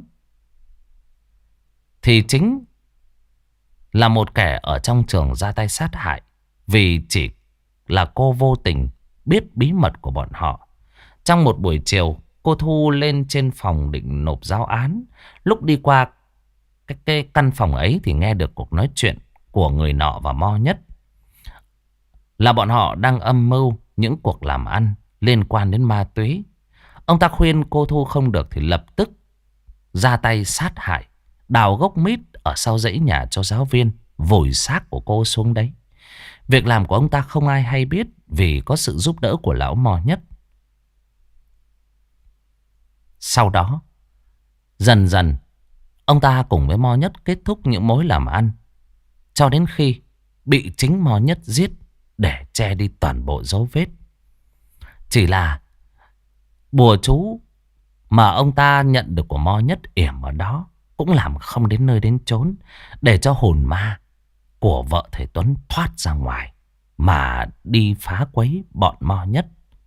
thì chính là một kẻ ở trong trường ra tay sát hại, vì chỉ là cô vô tình biết bí mật của bọn họ. Trong một buổi chiều, cô Thu lên trên phòng định nộp giáo án. Lúc đi qua cái căn phòng ấy thì nghe được cuộc nói chuyện của người nọ và Mo Nhất, là bọn họ đang âm mưu những cuộc làm ăn liên quan đến ma túy. Ông ta khuyên cô Thu không được thì lập tức ra tay sát hại, đào gốc mít ở sau dãy nhà cho giáo viên, vùi xác của cô xuống đấy. Việc làm của ông ta không ai hay biết, vì có sự giúp đỡ của lão Mo Nhất. Sau đó, dần dần, ông ta cùng với Mo Nhất kết thúc những mối làm ăn, cho đến khi bị chính Mo Nhất giết để che đi toàn bộ dấu vết. Chỉ là bùa chú mà ông ta nhận được của Mo Nhất yểm ở đó cũng làm không đến nơi đến chốn, để cho hồn ma của vợ thầy Tuấn thoát ra ngoài mà đi phá quấy bọn Mo Nhất.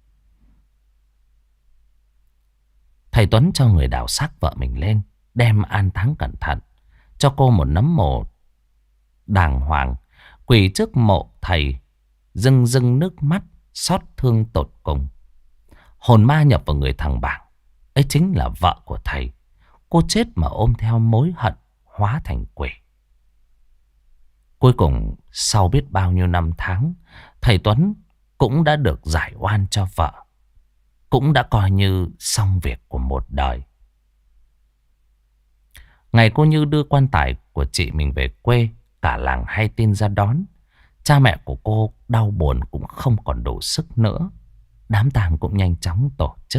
Thầy Tuấn cho người đào xác vợ mình lên, đem an táng cẩn thận, cho cô một nấm mộ đàng hoàng, quỳ trước mộ thầy, rưng rưng nước mắt, xót thương tột cùng. Hồn ma nhập vào người thằng Bảng, ấy chính là vợ của thầy. Cô chết mà ôm theo mối hận, hóa thành quỷ. Cuối cùng, sau biết bao nhiêu năm tháng, thầy Tuấn cũng đã được giải oan cho vợ, cũng đã coi như xong việc của một đời. Ngày cô Như đưa quan tài của chị mình về quê, cả làng hay tin ra đón. Cha mẹ của cô đau buồn cũng không còn đủ sức nữa. Đám tang cũng nhanh chóng tổ chức.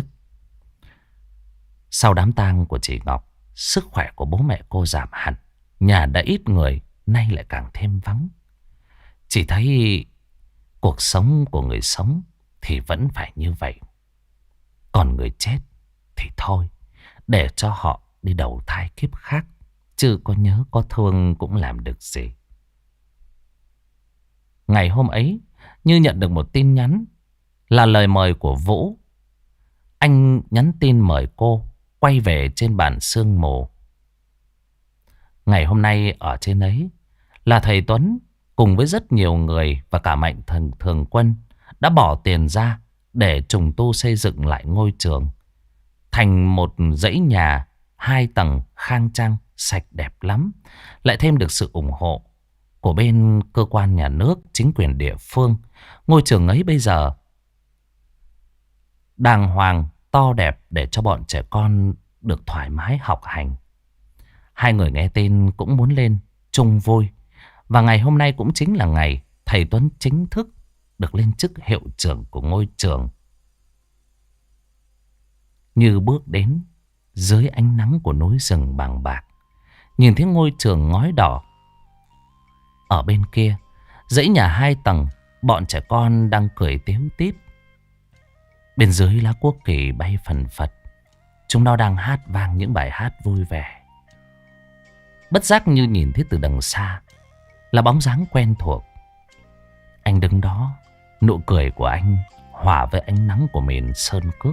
Sau đám tang của chị Ngọc, sức khỏe của bố mẹ cô giảm hẳn. Nhà đã ít người, nay lại càng thêm vắng. Chỉ thấy cuộc sống của người sống thì vẫn phải như vậy, còn người chết thì thôi, để cho họ đi đầu thai kiếp khác, chứ có nhớ có thương cũng làm được gì. Ngày hôm ấy, Như nhận được một tin nhắn, là lời mời của Vũ. Anh nhắn tin mời cô quay về trên bản sương mù. Ngày hôm nay ở trên ấy là thầy Tuấn cùng với rất nhiều người và cả mạnh thường quân đã bỏ tiền ra để trùng tu xây dựng lại ngôi trường thành một dãy nhà 2 tầng khang trang, sạch đẹp lắm. Lại thêm được sự ủng hộ của bên cơ quan nhà nước, chính quyền địa phương. Ngôi trường ấy bây giờ đàng hoàng, to đẹp để cho bọn trẻ con được thoải mái học hành. Hai người nghe tin cũng muốn lên chung vui. Và ngày hôm nay cũng chính là ngày thầy Tuấn chính thức được lên chức hiệu trưởng của ngôi trường. Như bước đến dưới ánh nắng của núi rừng bàng bạc, nhìn thấy ngôi trường ngói đỏ ở bên kia, dãy nhà 2 tầng, bọn trẻ con đang cười tíu tít. Bên dưới lá quốc kỳ bay phần phật, chúng nó đang hát vang những bài hát vui vẻ. Bất giác như nhìn thấy từ đằng xa là bóng dáng quen thuộc. Anh đứng đó, nụ cười của anh hòa với ánh nắng của miền sơn cước.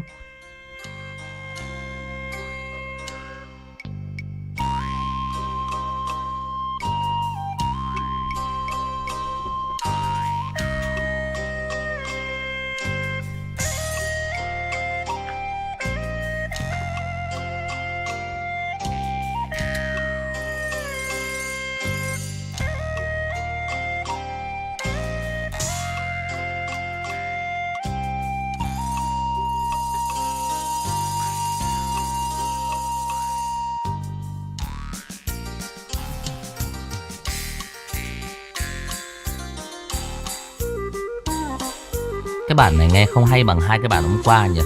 Cái bản này nghe không hay bằng hai cái bản hôm qua nhỉ.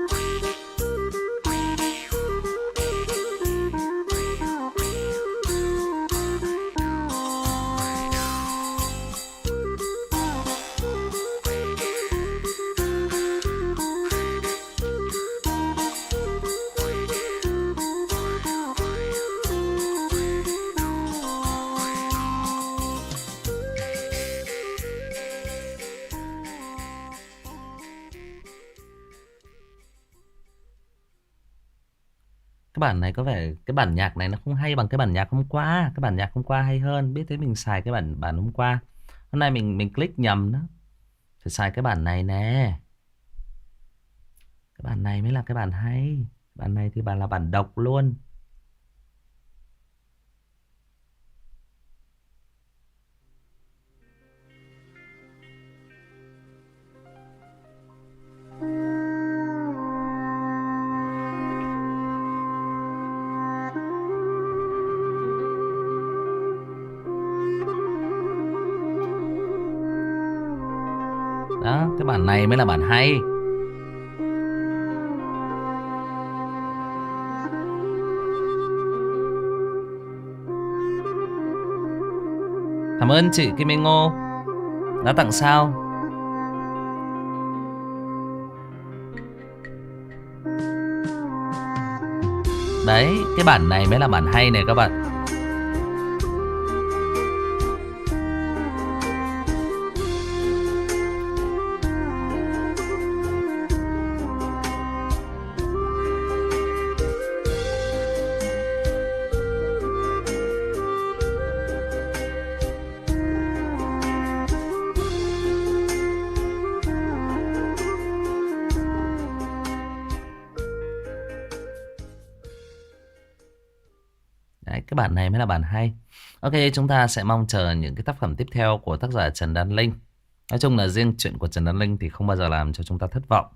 Cái bản này có vẻ cái bản nhạc này nó không hay bằng cái bản nhạc hôm qua. Cái bản nhạc hôm qua hay hơn. Biết thế mình xài cái bản hôm qua. Hôm nay mình click nhầm đó. Phải xài cái bản này nè. Cái bản này mới là cái bản hay. Bản này thì là bản độc luôn. Đó, cái bản này mới là bản hay. Cảm ơn chị Kim Minh Ngô đã tặng sao. Đấy, cái bản này mới là bản hay này các bạn. Đấy, cái bản này mới là bản hay. Ok, chúng ta sẽ mong chờ những cái tác phẩm tiếp theo của tác giả Trần Đan Linh. Nói chung là riêng chuyện của Trần Đan Linh thì không bao giờ làm cho chúng ta thất vọng.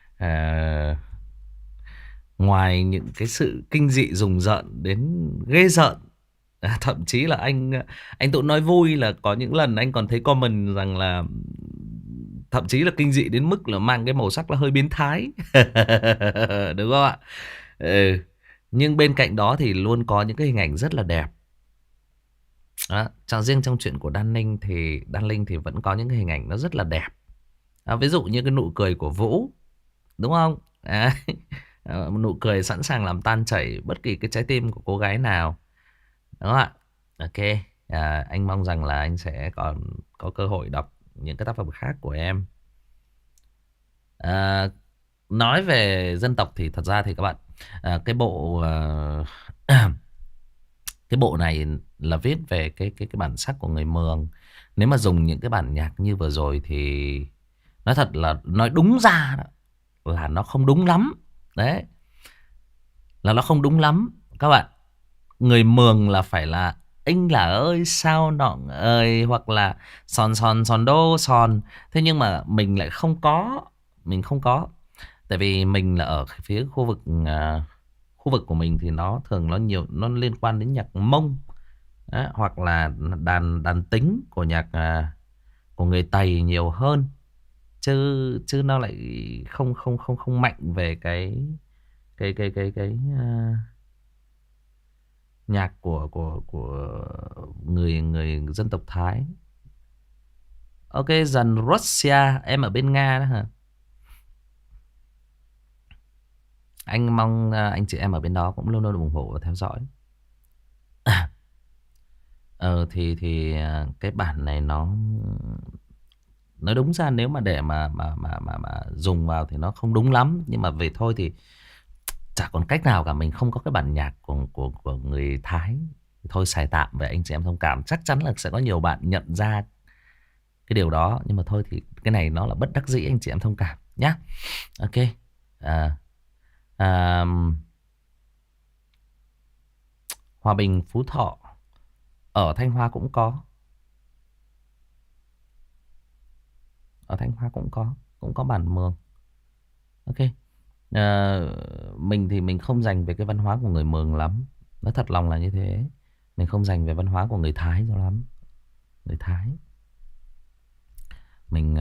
Ngoài những cái sự kinh dị rùng rợn đến ghê rợn, thậm chí là anh tự nói vui là có những lần anh còn thấy comment rằng là thậm chí là kinh dị đến mức là mang cái màu sắc là hơi biến thái. Đúng không ạ? Nhưng bên cạnh đó thì luôn có những cái hình ảnh rất là đẹp. Đó, riêng trong chuyện của Đan Linh thì vẫn có những cái hình ảnh nó rất là đẹp. Ví dụ như cái nụ cười của Vũ, đúng không? Một nụ cười sẵn sàng làm tan chảy bất kỳ cái trái tim của cô gái nào. Đúng không ạ? Ok, anh mong rằng là anh sẽ còn có cơ hội đọc những cái tác phẩm khác của em. Nói về dân tộc thì thật ra thì các bạn, cái bộ này là viết về cái bản sắc của người Mường. Nếu mà dùng những cái bản nhạc như vừa rồi thì nói thật là nói đúng ra đó, là nó không đúng lắm. Đấy, là nó không đúng lắm các bạn. Người Mường là phải là anh là ơi sao nọng ơi, hoặc là sòn sòn sòn đô sòn. Thế nhưng mà mình lại không có, mình không có. Tại vì mình là ở phía khu vực khu vực của mình thì nó thường nó nhiều, nó liên quan đến nhạc Mông. Đấy, hoặc là đàn đàn tính của nhạc của người Tày nhiều hơn, chứ chứ nó lại không mạnh về cái nhạc của người người dân tộc Thái. Ok, dần Russia, em ở bên Nga đó hả? Anh mong anh chị em ở bên đó cũng luôn luôn ủng hộ và theo dõi. Cái bản này nó nói đúng ra nếu mà để mà dùng vào thì nó không đúng lắm, nhưng mà về thôi thì chả còn cách nào cả, mình không có cái bản nhạc của người Thái. Thôi xài tạm về, anh chị em thông cảm. Chắc chắn là sẽ có nhiều bạn nhận ra cái điều đó, nhưng mà thôi thì cái này nó là bất đắc dĩ, anh chị em thông cảm nhá. Ok. à, à, Hòa Bình, Phú Thọ, ở Thanh Hóa cũng có, ở Thanh Hóa cũng có bản Mường. Ok. Mình thì mình không dành về cái văn hóa của người Mường lắm, nói thật lòng là như thế. Mình không dành về văn hóa của người Thái cho lắm. Người Thái mình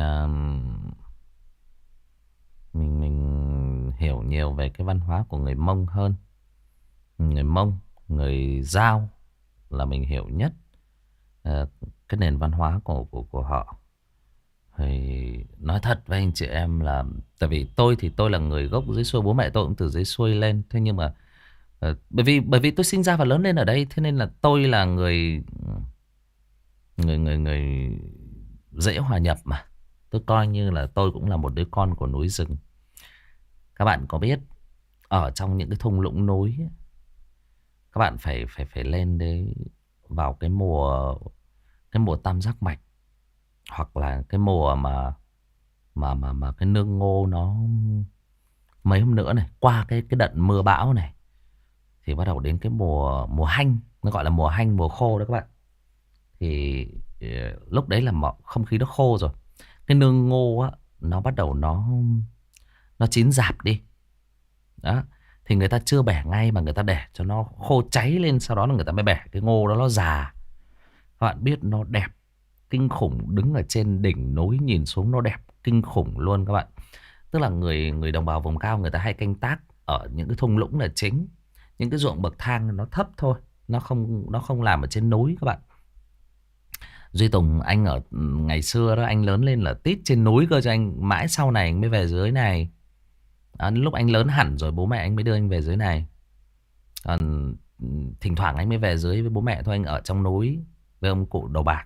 mình hiểu nhiều về cái văn hóa của người Mông hơn. Người Mông, người Dao là mình hiểu nhất cái nền văn hóa của họ. Thì nói thật với anh chị em là tại vì tôi thì tôi là người gốc dưới xuôi, bố mẹ tôi cũng từ dưới xuôi lên. Thế nhưng mà bởi vì tôi sinh ra và lớn lên ở đây, thế nên là tôi là người người người người dễ hòa nhập mà. Tôi coi như là tôi cũng là một đứa con của núi rừng. Các bạn có biết ở trong những cái thung lũng núi ấy, các bạn phải lên đấy vào cái mùa tam giác mạch, hoặc là cái mùa mà cái nương ngô nó mấy hôm nữa này, qua cái đợt mưa bão này, thì bắt đầu đến cái mùa mùa hanh, nó gọi là mùa hanh, mùa khô đó các bạn. Thì lúc đấy là không khí nó khô rồi, cái nương ngô á nó bắt đầu nó chín rạp đi đó. Thì người ta chưa bẻ ngay mà người ta để cho nó khô cháy lên, sau đó là người ta mới bẻ cái ngô đó, nó già. Các bạn biết nó đẹp kinh khủng, đứng ở trên đỉnh núi nhìn xuống nó đẹp kinh khủng luôn các bạn. Tức là người người đồng bào vùng cao người ta hay canh tác ở những cái thung lũng là chính, những cái ruộng bậc thang nó thấp thôi, nó không làm ở trên núi các bạn. Duy Tùng anh ở ngày xưa đó, anh lớn lên là tít trên núi cơ, cho anh mãi sau này anh mới về dưới này. Lúc anh lớn hẳn rồi bố mẹ anh mới đưa anh về dưới này. Còn thỉnh thoảng anh mới về dưới với bố mẹ thôi, anh ở trong núi với ông cụ đầu bạc.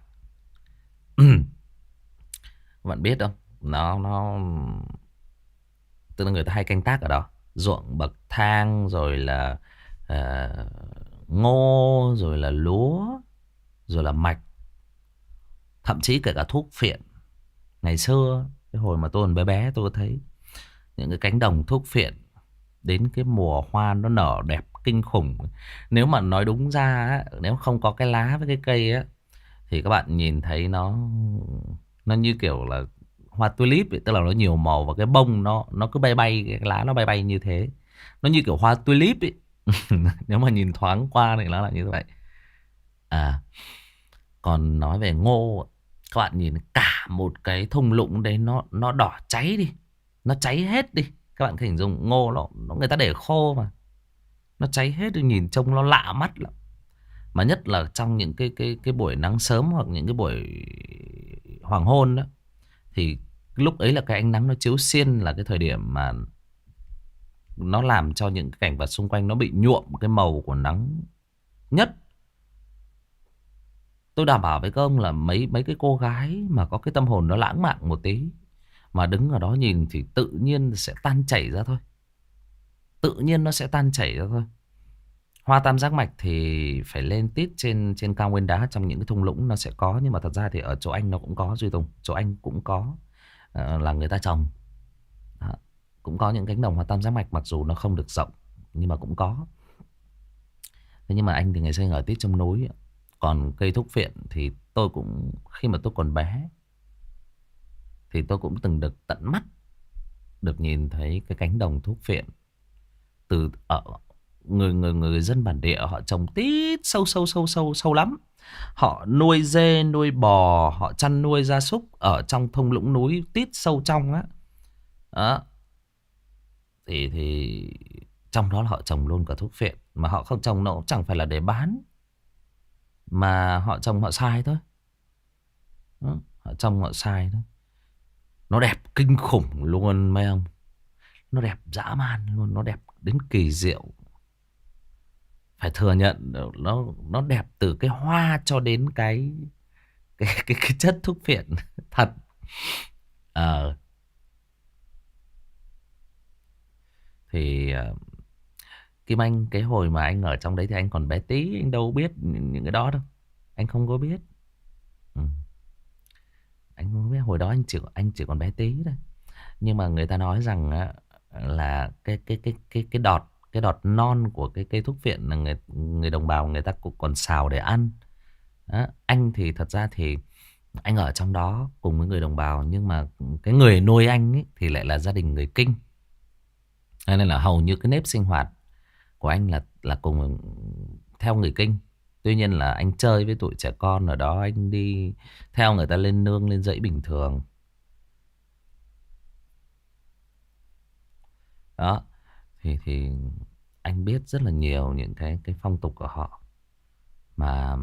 Bạn biết không, nó tức là người ta hay canh tác ở đó, ruộng bậc thang, rồi là à, ngô, rồi là lúa, rồi là mạch, thậm chí kể cả thuốc phiện. Ngày xưa cái hồi mà tôi còn bé bé, tôi có thấy những cái cánh đồng thuốc phiện, đến cái mùa hoa nó nở đẹp kinh khủng. Nếu mà nói đúng ra á, nếu không có cái lá với cái cây á, thì các bạn nhìn thấy nó như kiểu là hoa tulip ấy, tức là nó nhiều màu và cái bông nó cứ bay bay, cái lá nó bay bay như thế, nó như kiểu hoa tulip ấy. Nếu mà nhìn thoáng qua thì nó là như vậy. À, còn nói về ngô, các bạn nhìn cả một cái thung lũng đấy, nó đỏ cháy đi, nó cháy hết đi. Các bạn có hình dung ngô nó người ta để khô mà nó cháy hết đi, nhìn trông nó lạ mắt lắm. Mà nhất là trong những cái buổi nắng sớm hoặc những cái buổi hoàng hôn đó, thì lúc ấy là cái ánh nắng nó chiếu xiên, là cái thời điểm mà nó làm cho những cái cảnh vật xung quanh nó bị nhuộm cái màu của nắng nhất. Tôi đảm bảo với các ông là mấy mấy cái cô gái mà có cái tâm hồn nó lãng mạn một tí, mà đứng ở đó nhìn thì tự nhiên sẽ tan chảy ra thôi, tự nhiên nó sẽ tan chảy ra thôi. Hoa tam giác mạch thì phải lên tít trên trên cao nguyên đá, trong những cái thung lũng nó sẽ có, nhưng mà thật ra thì ở chỗ anh nó cũng có Duy Tùng, chỗ anh cũng có là người ta trồng. Đó. Cũng có những cánh đồng hoa tam giác mạch, mặc dù nó không được rộng nhưng mà cũng có. Thế nhưng mà anh thì ngày xưa anh ở tít trong núi. Còn cây thuốc phiện thì tôi cũng, khi mà tôi còn bé thì tôi cũng từng được tận mắt được nhìn thấy cái cánh đồng thuốc phiện. Từ ở người dân bản địa họ trồng tít sâu lắm. Họ nuôi dê, nuôi bò, họ chăn nuôi gia súc ở trong thung lũng núi tít sâu trong á. Đó. Thì trong đó là họ trồng luôn cả thuốc phiện, mà họ không trồng nó cũng chẳng phải là để bán, mà họ trồng họ xài thôi. Đó. Họ trồng họ xài thôi. Nó đẹp kinh khủng luôn mấy ông. Nó đẹp dã man luôn, nó đẹp đến kỳ diệu. Phải thừa nhận nó đẹp từ cái hoa cho đến cái chất thuốc phiện thật. Ờ thì Kim Anh, cái hồi mà anh ở trong đấy thì anh còn bé tí, anh đâu biết những cái đó đâu. Anh không có biết. Ừ. Anh không biết, hồi đó anh chỉ còn bé tí thôi. Nhưng mà người ta nói rằng á, là cái đọt non của cái cây thuốc phiện là người đồng bào người ta cũng còn xào để ăn. Đó. Anh thì thật ra thì anh ở trong đó cùng với người đồng bào, nhưng mà cái người nuôi anh ấy thì lại là gia đình người Kinh. Cho nên là hầu như cái nếp sinh hoạt của anh là cùng theo người Kinh. Tuy nhiên là anh chơi với tụi trẻ con ở đó, anh đi theo người ta lên nương lên dãy bình thường. Đó. Thì anh biết rất là nhiều những cái phong tục của họ. Mà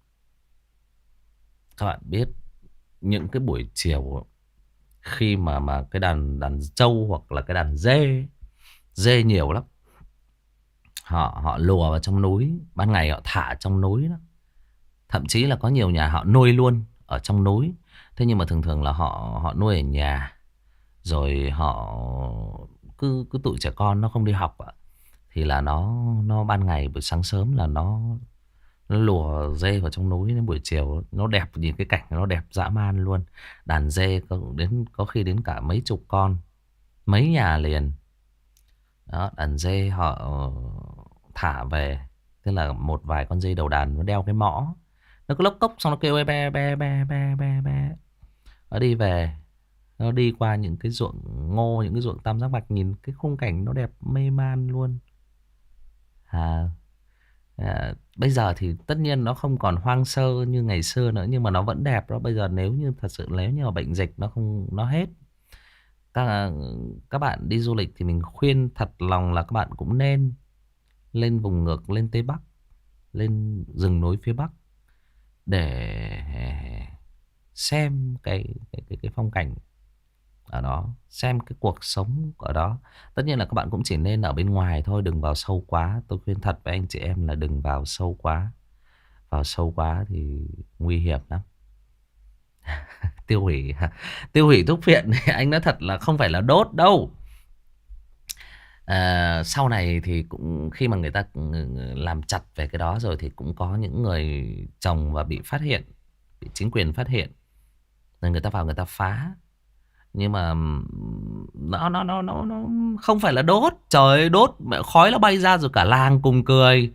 các bạn biết, những cái buổi chiều khi mà cái đàn trâu hoặc là cái đàn dê nhiều lắm, họ lùa vào trong núi, ban ngày họ thả trong núi đó. Thậm chí là có nhiều nhà họ nuôi luôn ở trong núi. Thế nhưng mà thường thường là họ nuôi ở nhà, rồi họ cứ tụi trẻ con nó không đi học ạ, thì là nó ban ngày buổi sáng sớm là nó lùa dê vào trong núi, đến buổi chiều nó đẹp, nhìn cái cảnh nó đẹp dã man luôn. Đàn dê có khi đến cả mấy chục con, mấy nhà liền. Đó, đàn dê họ thả về, tức là một vài con dê đầu đàn nó đeo cái mõ, nó cứ lốc cốc xong nó kêu be be be be be be. Nó đi về, nó đi qua những cái ruộng ngô, những cái ruộng tam giác mạch, nhìn cái khung cảnh nó đẹp mê man luôn. à, Bây giờ thì tất nhiên nó không còn hoang sơ như ngày xưa nữa, nhưng mà nó vẫn đẹp đó. Bây giờ nếu như thật sự, nếu như mà bệnh dịch nó không, nó hết, các bạn đi du lịch thì mình khuyên thật lòng là các bạn cũng nên lên vùng ngược, lên Tây Bắc, lên rừng núi phía Bắc để xem cái phong cảnh ở đó, xem cái cuộc sống ở đó. Tất nhiên là các bạn cũng chỉ nên ở bên ngoài thôi, đừng vào sâu quá. Tôi khuyên thật với anh chị em là đừng vào sâu quá. Vào sâu quá thì nguy hiểm lắm. Tiêu hủy tiêu hủy thuốc phiện thì anh nói thật là không phải là đốt đâu. Sau này thì cũng khi mà người ta làm chặt về cái đó rồi thì cũng có những người trồng và bị phát hiện, bị chính quyền phát hiện, rồi người ta vào người ta phá. Nhưng mà nó không phải là đốt. Trời ơi, đốt mẹ, khói nó bay ra rồi cả làng cùng cười.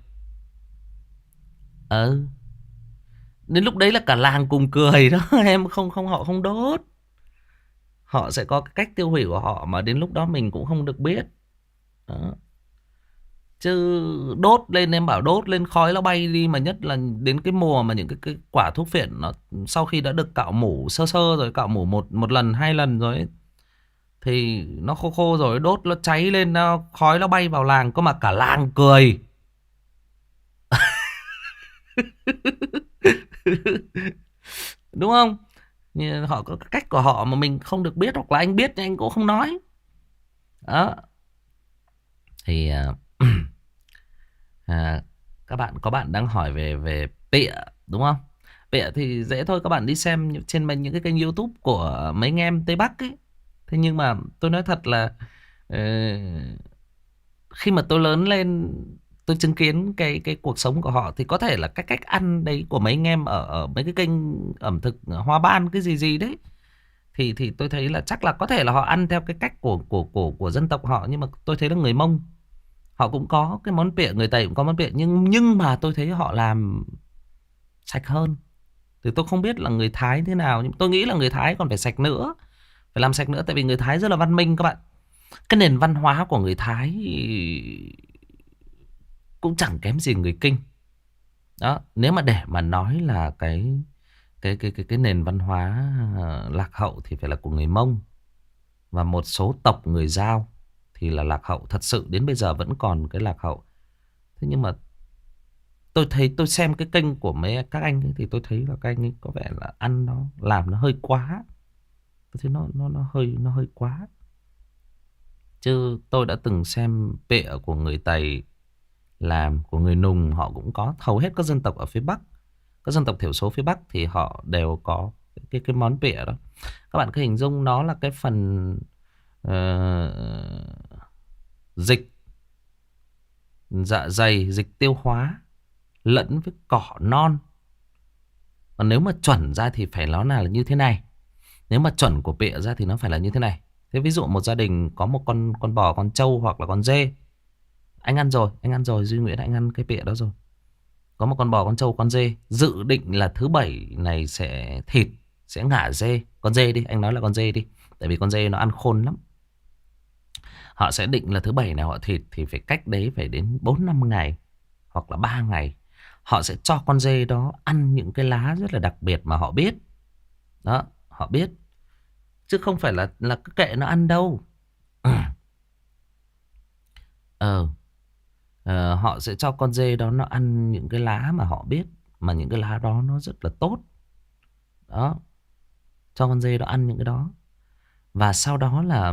Ừ, đến lúc đấy là cả làng cùng cười đó. Em không không họ không đốt. Họ sẽ có cái cách tiêu hủy của họ mà đến lúc đó mình cũng không được biết đó. Chứ đốt lên, em bảo đốt lên khói nó bay đi, mà nhất là đến cái mùa mà những cái quả thuốc phiện nó sau khi đã được cạo mủ sơ sơ rồi, cạo mủ một lần hai lần rồi ấy, thì nó khô khô rồi, đốt nó cháy lên, nó khói nó bay vào làng, có mà cả làng cười. Đúng không? Nhưng họ có cái cách của họ mà mình không được biết, hoặc là anh biết nhưng anh cũng không nói đó. Thì à, các bạn, có bạn đang hỏi về về pịa đúng không? Pịa thì dễ thôi, các bạn đi xem trên những cái kênh YouTube của mấy anh em Tây Bắc ấy. Thế nhưng mà tôi nói thật là ờ, khi mà tôi lớn lên tôi chứng kiến cái cuộc sống của họ, thì có thể là cái cách ăn đấy của mấy anh em ở mấy cái kênh ẩm thực Hoa Ban cái gì gì đấy, thì tôi thấy là chắc là có thể là họ ăn theo cái cách của dân tộc họ. Nhưng mà tôi thấy là người Mông họ cũng có cái món pịa, người Tây cũng có món pịa, nhưng mà tôi thấy họ làm sạch hơn. Thì tôi không biết là người Thái thế nào, nhưng tôi nghĩ là người Thái còn phải sạch nữa, phải làm sạch nữa, tại vì người Thái rất là văn minh các bạn. Cái nền văn hóa của người Thái cũng chẳng kém gì người Kinh. Đó, nếu mà để mà nói là cái nền văn hóa lạc hậu thì phải là của người Mông, và một số tộc người Dao thì là lạc hậu thật sự, đến bây giờ vẫn còn cái lạc hậu. Thế nhưng mà tôi thấy, tôi xem cái kênh của mấy các anh ấy, thì tôi thấy là các anh ấy có vẻ là ăn nó làm nó hơi quá. Tôi thấy nó hơi quá. Chứ tôi đã từng xem pịa của người Tây làm, của người Nùng họ cũng có, hầu hết các dân tộc ở phía Bắc, các dân tộc thiểu số phía Bắc thì họ đều có cái món pịa đó. Các bạn cứ hình dung nó là cái phần dịch dạ dày, dịch tiêu hóa lẫn với cỏ non. Còn nếu mà chuẩn ra thì phải nó là như thế này. Nếu mà chuẩn của pịa ra thì nó phải là như thế này. Thế ví dụ một gia đình có một con bò, con trâu hoặc là con dê. Anh ăn rồi, Duy Nguyễn anh ăn cái pịa đó rồi. Có một con bò, con trâu, con dê, dự định là thứ bảy này sẽ thịt, sẽ ngả dê. Con dê đi, anh nói là con dê đi, tại vì con dê nó ăn khôn lắm. Họ sẽ định là thứ bảy này họ thịt, thì phải cách đấy phải đến 4-5 ngày hoặc là 3 ngày. Họ sẽ cho con dê đó ăn những cái lá rất là đặc biệt mà họ biết. Đó, họ biết. Chứ không phải là cứ kệ nó ăn đâu. Họ sẽ cho con dê đó nó ăn những cái lá mà họ biết, mà những cái lá đó nó rất là tốt. Đó, cho con dê đó ăn những cái đó. Và sau đó là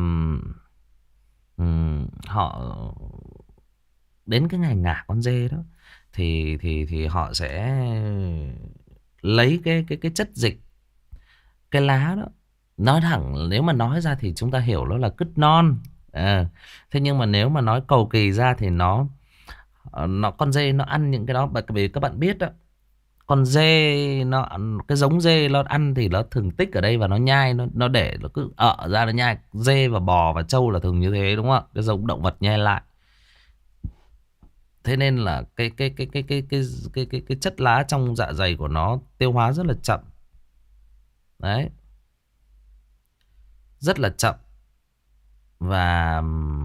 họ đến cái ngày ngả con dê đó, thì họ sẽ lấy cái chất dịch, cái lá đó. Nói thẳng, nếu mà nói ra thì chúng ta hiểu nó là cứt non. Thế nhưng mà nếu mà nói cầu kỳ ra thì nó con dê nó ăn những cái đó, bởi vì các bạn biết đó, con dê nó, cái giống dê nó ăn thì nó thường tích ở đây và nó nhai, nó để nó cứ ra nó nhai. Dê và bò và trâu là thường như thế, đúng không ạ? Cái giống động vật nhai lại. Thế nên là cái chất lá trong dạ dày của nó tiêu hóa rất là chậm. Đấy, rất là chậm. Và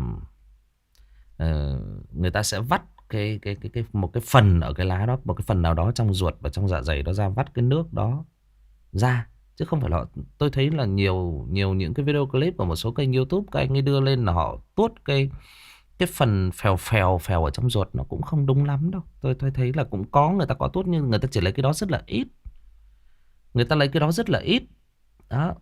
người ta sẽ vắt một cái phần ở cái lá đó, một cái phần nào đó trong ruột và trong dạ dày đó ra, vắt cái nước đó ra. Chứ không phải là tôi thấy là nhiều những cái video clip của một số kênh YouTube các anh ấy đưa lên là họ tuốt cái phần phèo ở trong ruột, nó cũng không đúng lắm đâu. Tôi thấy là cũng có, người ta có tuốt, nhưng người ta chỉ lấy cái đó rất là ít. Người ta lấy cái đó rất là ít. Đó,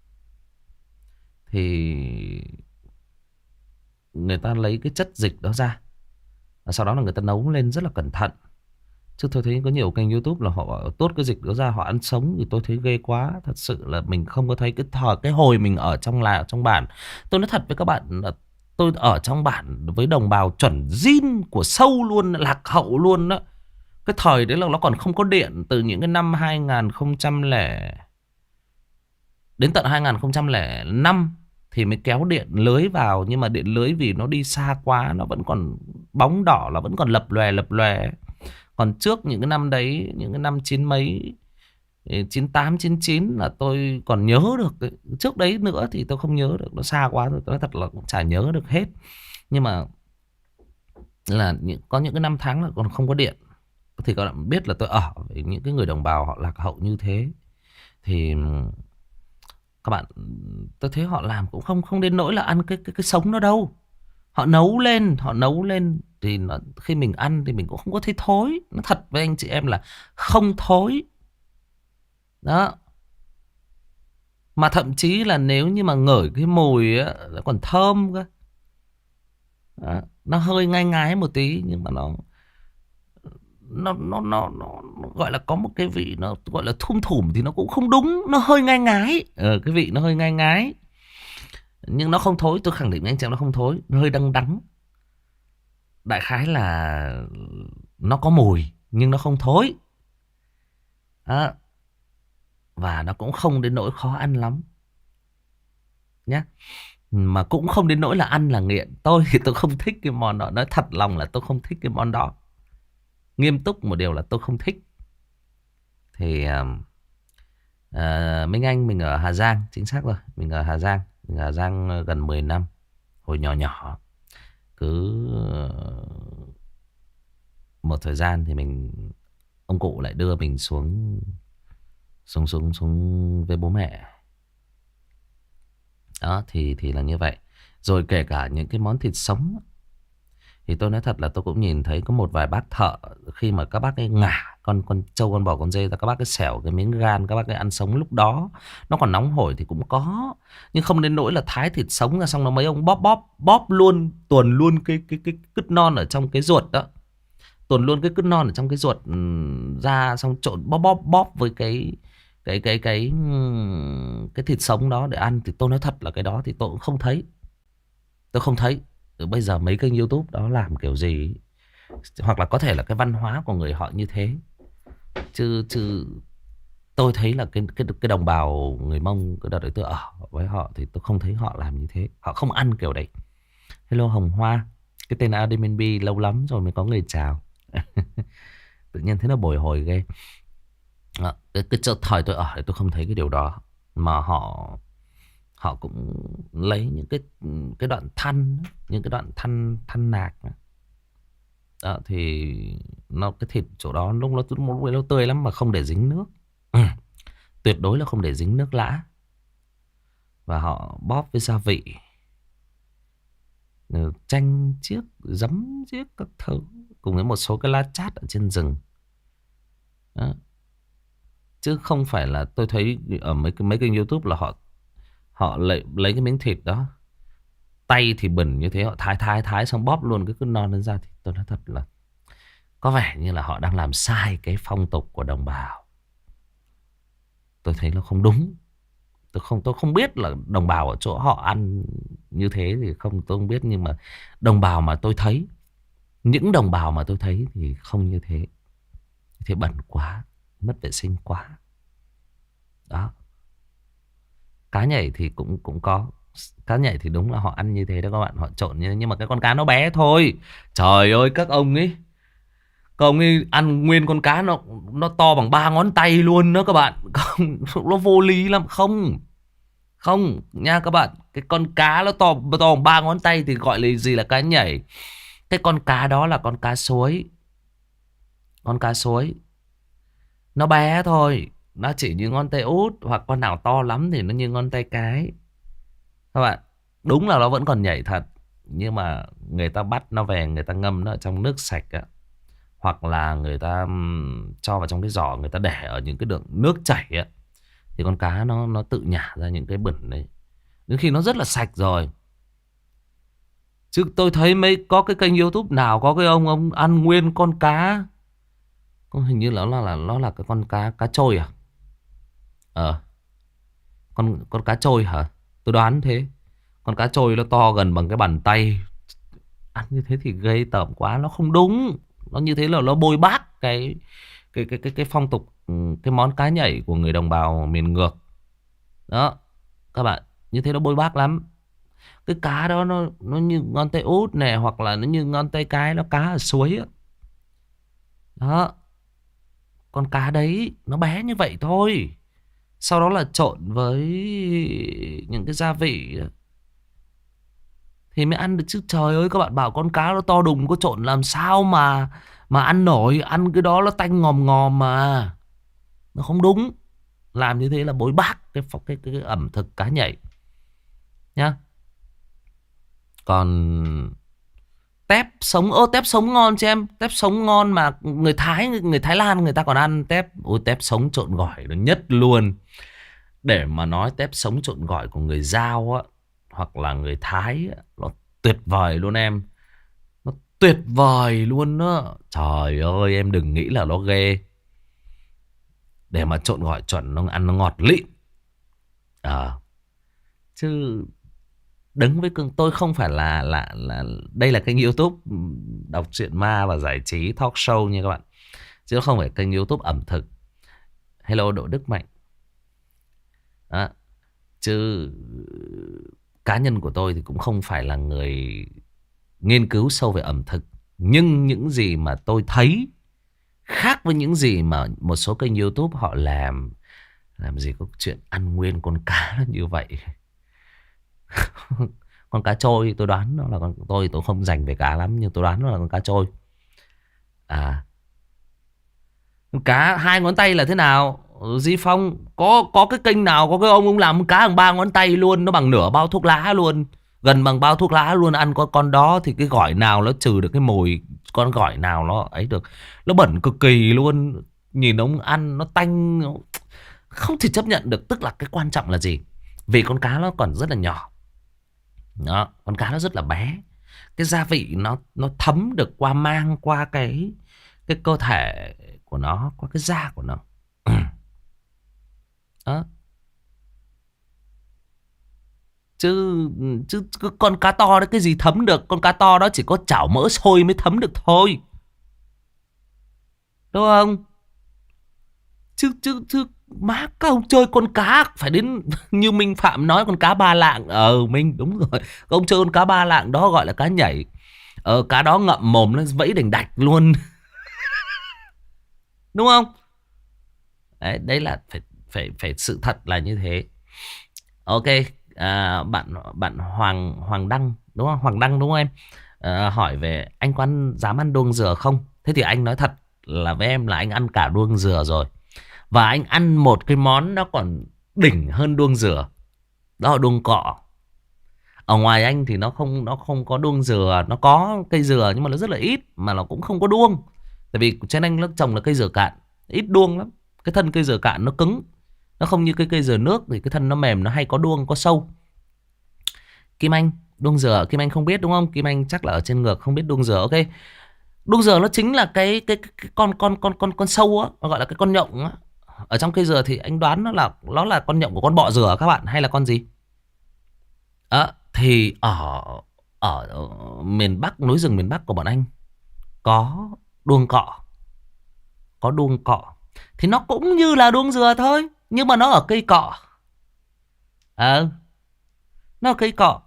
thì người ta lấy cái chất dịch đó ra, và sau đó là người ta nấu lên rất là cẩn thận. Chứ tôi thấy có nhiều kênh YouTube là họ tốt cái dịch đó ra họ ăn sống, thì tôi thấy ghê quá. Thật sự là mình không có thấy cái hồi mình ở trong bản. Tôi nói thật với các bạn là tôi ở trong bản với đồng bào chuẩn zin của sâu luôn, lạc hậu luôn đó. Cái thời đấy là nó còn không có điện, từ những cái năm 2000 đến tận 2005 thì mới kéo điện lưới vào. Nhưng mà điện lưới vì nó đi xa quá, nó vẫn còn bóng đỏ, là vẫn còn lập lòe. Còn trước những cái năm đấy, những cái năm 98, 99 là tôi còn nhớ được. Trước đấy nữa thì tôi không nhớ được, nó xa quá rồi. Tôi nói thật là cũng chả nhớ được hết. Nhưng mà là có những cái năm tháng là còn không có điện, thì các bạn biết là tôi ở với những cái người đồng bào họ lạc hậu như thế. Thì các bạn, tôi thấy họ làm cũng không đến nỗi là ăn cái sống đó đâu. Họ nấu lên thì khi mình ăn thì mình cũng không có thấy thối. Nó thật với anh chị em là không thối. Đó. Mà thậm chí là nếu như mà ngửi cái mùi á, nó còn thơm cơ. Đó. Nó hơi ngai ngái một tí, nhưng mà nó gọi là có một cái vị nó gọi là thum thủm thì nó cũng không đúng, nó hơi ngai ngái. Cái vị nó hơi ngai ngái, nhưng nó không thối. Tôi khẳng định với anh chàng nó không thối, nó hơi đắng đắng. đại khái là nó có mùi nhưng nó không thối. Đó. Và nó cũng không đến nỗi khó ăn lắm nhé. Mà cũng không đến nỗi là ăn là nghiện. Tôi thì tôi không thích cái món đó. Nói thật lòng là tôi không thích cái món đó. Nghiêm túc một điều là tôi không thích. Thì Minh Anh mình ở Hà Giang. Chính xác rồi. Mình ở Hà Giang. Mình ở Hà Giang gần 10 năm. Hồi nhỏ nhỏ. Cứ một thời gian thì ông cụ lại đưa mình xuống với bố mẹ. Đó thì là như vậy. Rồi kể cả những cái món thịt sống thì tôi nói thật là tôi cũng nhìn thấy có một vài bác thợ, khi mà các bác ấy ngả con trâu, con bò, con dê ra, các bác ấy xẻo cái miếng gan, các bác ấy ăn sống lúc đó nó còn nóng hổi thì cũng có, nhưng không đến nỗi là thái thịt sống ra xong nó mấy ông bóp luôn, tuồn luôn cái cứt non ở trong cái ruột đó, tuồn luôn cái cứt non ở trong cái ruột ra, xong trộn bóp với cái thịt sống đó để ăn. Thì tôi nói thật là cái đó thì tôi cũng không thấy. Tôi không thấy. Bây giờ mấy kênh YouTube đó làm kiểu gì, hoặc là có thể là cái văn hóa của người họ như thế, chứ tôi thấy là cái đồng bào người Mông, cái đợt đấy tôi ở với họ thì tôi không thấy họ làm như thế. Họ không ăn kiểu đấy. Hello Hồng Hoa. Cái tên Admin B lâu lắm rồi mới có người chào. Tự nhiên thấy nó bồi hồi ghê. Cái thời tôi ở tôi không thấy cái điều đó. Mà họ cũng lấy những cái đoạn thăn, những cái đoạn thăn nạc đó, thì cái thịt chỗ đó lúc nó tươi lắm mà không để dính nước. Tuyệt đối là không để dính nước lã. Và họ bóp với gia vị, chanh chiếc, giấm chiếc các thứ, cùng với một số cái lá chát ở trên rừng đó. Chứ không phải là tôi thấy ở mấy kênh YouTube là họ lấy cái miếng thịt đó, tay thì bẩn như thế, họ thái xong bóp luôn cái cứt non lên ra. Thì tôi nói thật là có vẻ như là họ đang làm sai cái phong tục của đồng bào. Tôi thấy nó không đúng. Tôi không biết là đồng bào ở chỗ họ ăn như thế thì tôi không biết, nhưng mà đồng bào mà tôi thấy, những đồng bào mà tôi thấy thì không như thế. Thế bẩn quá, mất vệ sinh quá. Đó. Cá nhảy thì cũng có. Cá nhảy thì đúng là họ ăn như thế đó các bạn, họ trộn như thế, nhưng mà cái con cá nó bé thôi. Trời ơi các ông ấy, ăn nguyên con cá nó to bằng 3 ngón tay luôn đó các bạn. Không, nó vô lý lắm. Không, không nha các bạn. Cái con cá nó to bằng 3 ngón tay thì gọi là gì là cá nhảy. Cái con cá đó là con cá suối. Con cá suối nó bé thôi, nó chỉ như ngón tay út, hoặc con nào to lắm thì nó như ngón tay cái. Các bạn, đúng là nó vẫn còn nhảy thật, nhưng mà người ta bắt nó về, người ta ngâm nó ở trong nước sạch á, hoặc là người ta cho vào trong cái giỏ, người ta để ở những cái đường nước chảy á, thì con cá nó tự nhả ra những cái bẩn đấy. Đến khi nó rất là sạch rồi. Chứ tôi thấy có cái kênh YouTube nào có cái ông ăn nguyên con cá, hình như là nó là cái con cá trôi à? Con cá trôi hả? Tôi đoán thế. Con cá trôi nó to gần bằng cái bàn tay. Ăn như thế thì gây tởm quá, nó không đúng. Nó như thế là nó bôi bác cái phong tục, cái món cá nhảy của người đồng bào miền ngược. Đó. Các bạn, như thế nó bôi bác lắm. Cái cá đó nó như ngón tay út này, hoặc là nó như ngón tay cái, nó cá ở suối á. Đó. Con cá đấy nó bé như vậy thôi. Sau đó là trộn với những cái gia vị thì mới ăn được chứ. Trời ơi, các bạn bảo con cá nó to đùng có trộn làm sao mà ăn nổi. Ăn cái đó nó tanh ngòm ngòm mà. Nó không đúng. Làm như thế là bối bác cái ẩm thực cá nhảy nhá. Còn tép sống, tép sống ngon cho em. Tép sống ngon mà người Thái Lan người ta còn ăn tép. Ôi tép sống trộn gỏi nó nhất luôn. Để mà nói tép sống trộn gỏi của người Dao á, hoặc là người Thái á, nó tuyệt vời luôn em. Nó tuyệt vời luôn đó. Trời ơi, em đừng nghĩ là nó ghê. Để mà trộn gỏi chuẩn, nó ăn nó ngọt lịm. Chứ Đứng với cương, tôi không phải là đây là kênh YouTube đọc truyện ma và giải trí talk show nha các bạn, chứ không phải kênh YouTube ẩm thực. Hello Đỗ Đức Mạnh. Đó. Chứ cá nhân của tôi thì cũng không phải là người nghiên cứu sâu về ẩm thực, nhưng những gì mà tôi thấy khác với những gì mà một số kênh YouTube họ làm gì có chuyện ăn nguyên con cá như vậy. Con cá trôi tôi đoán nó là con, tôi không dành về cá lắm nhưng tôi đoán nó là con cá trôi. À, con cá 2 ngón tay là thế nào? Di Phong có cái kênh nào có cái ông làm con cá bằng 3 ngón tay luôn, nó bằng nửa bao thuốc lá luôn, gần bằng bao thuốc lá luôn. Ăn con đó thì cái gỏi nào nó trừ được cái mùi, con gỏi nào nó ấy được, nó bẩn cực kỳ luôn. Nhìn ông ăn nó tanh, không thể chấp nhận được. Tức là cái quan trọng là gì? Vì con cá nó còn rất là nhỏ đó, con cá nó rất là bé, cái gia vị nó thấm được qua, mang qua cái cơ thể của nó, qua cái da của nó. Đó. chứ chứ con cá to đó cái gì thấm được? Con cá to đó chỉ có chảo mỡ sôi mới thấm được thôi, đúng không? Chứ má, các ông chơi con cá phải đến như Minh Phạm nói con cá ba lạng. Minh đúng rồi, các ông chơi con cá ba lạng đó gọi là cá nhảy. Cá đó ngậm mồm nó vẫy đành đạch luôn. Đúng không? Đấy là phải sự thật là như thế. Ok. Bạn bạn Hoàng Đăng đúng không? Hoàng Đăng đúng không em? Hỏi về anh có dám ăn đuông dừa không? Thế thì anh nói thật là với em là anh ăn cả đuông dừa rồi, và anh ăn một cái món nó còn đỉnh hơn đuông dừa, đó là đuông cọ. Ở ngoài anh thì nó không có đuông dừa, nó có cây dừa nhưng mà nó rất là ít, mà nó cũng không có đuông. Tại vì trên anh nó trồng là cây dừa cạn, ít đuông lắm. Cái thân cây dừa cạn nó cứng, nó không như cái cây dừa nước thì cái thân nó mềm, nó hay có đuông, có sâu. Kim Anh, đuông dừa Kim Anh không biết đúng không? Kim Anh chắc là ở trên ngược không biết đuông dừa. Ok, đuông dừa nó chính là cái con sâu á, nó gọi là cái con nhộng á. Ở trong cây dừa thì anh đoán nó là con nhộng của con bọ dừa các bạn, hay là con gì? Thì ở miền Bắc, núi rừng miền Bắc của bọn anh có đuông cọ, có đuông cọ thì nó cũng như là đuông dừa thôi, nhưng mà nó ở cây cọ. ờ nó ở cây cọ.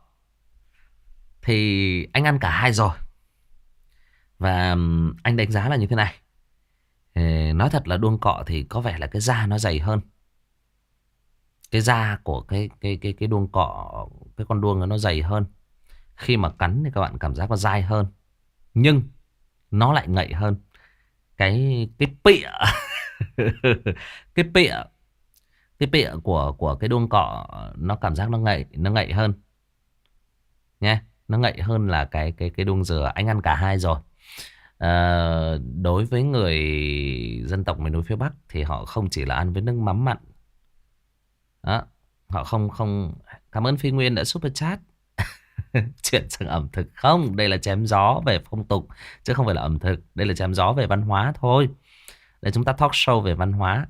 Thì anh ăn cả hai rồi, và anh đánh giá là như thế này. Nói thật là đuông cọ thì có vẻ là cái da nó dày hơn. Cái da của cái đuông cọ, cái con đuông nó dày hơn. Khi mà cắn thì các bạn cảm giác nó dai hơn, nhưng nó lại ngậy hơn. Cái pịa cái pịa cái pịa của cái đuông cọ nó cảm giác nó ngậy hơn nha, nó ngậy hơn là cái đuông dừa. Anh ăn cả hai rồi. Đối với người dân tộc miền núi phía Bắc thì họ không chỉ là ăn với nước mắm mặn đó, họ không. Cảm ơn Phi Nguyên đã super chat. Chuyện sang ẩm thực không, đây là chém gió về phong tục chứ không phải là ẩm thực. Đây là chém gió về văn hóa thôi. Để chúng ta talk show về văn hóa.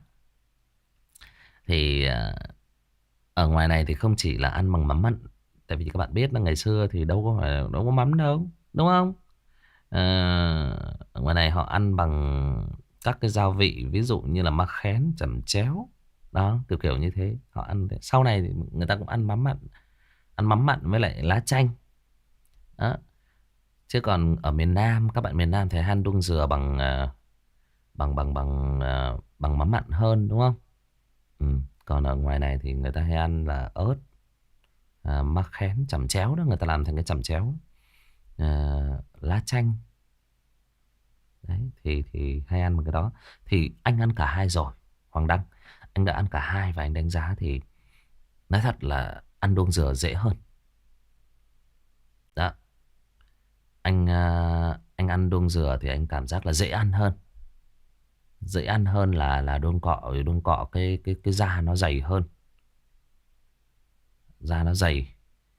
Thì ở ngoài này thì không chỉ là ăn bằng mắm mặn, tại vì các bạn biết là ngày xưa thì đâu có mắm đâu, đúng không? Ở ngoài này họ ăn bằng các cái gia vị, ví dụ như là mắc khén, chẩm chéo đó, kiểu như thế. Họ ăn sau này thì người ta cũng ăn mắm mặn với lại lá chanh đó. Chứ còn ở miền Nam, các bạn miền Nam thì ăn đuông dừa bằng mắm mặn hơn, đúng không? Còn ở ngoài này thì người ta hay ăn là ớt, mắc khén, chẩm chéo đó, người ta làm thành cái chẩm chéo, lá chanh đấy, thì hay ăn một cái đó. Thì anh ăn cả hai rồi, Hoàng Đăng, anh đã ăn cả hai và anh đánh giá thì nói thật là ăn đuông dừa dễ hơn đó. Anh ăn đuông dừa thì anh cảm giác là dễ ăn hơn là đuông cọ. Đuông cọ cái da nó dày hơn, da nó dày,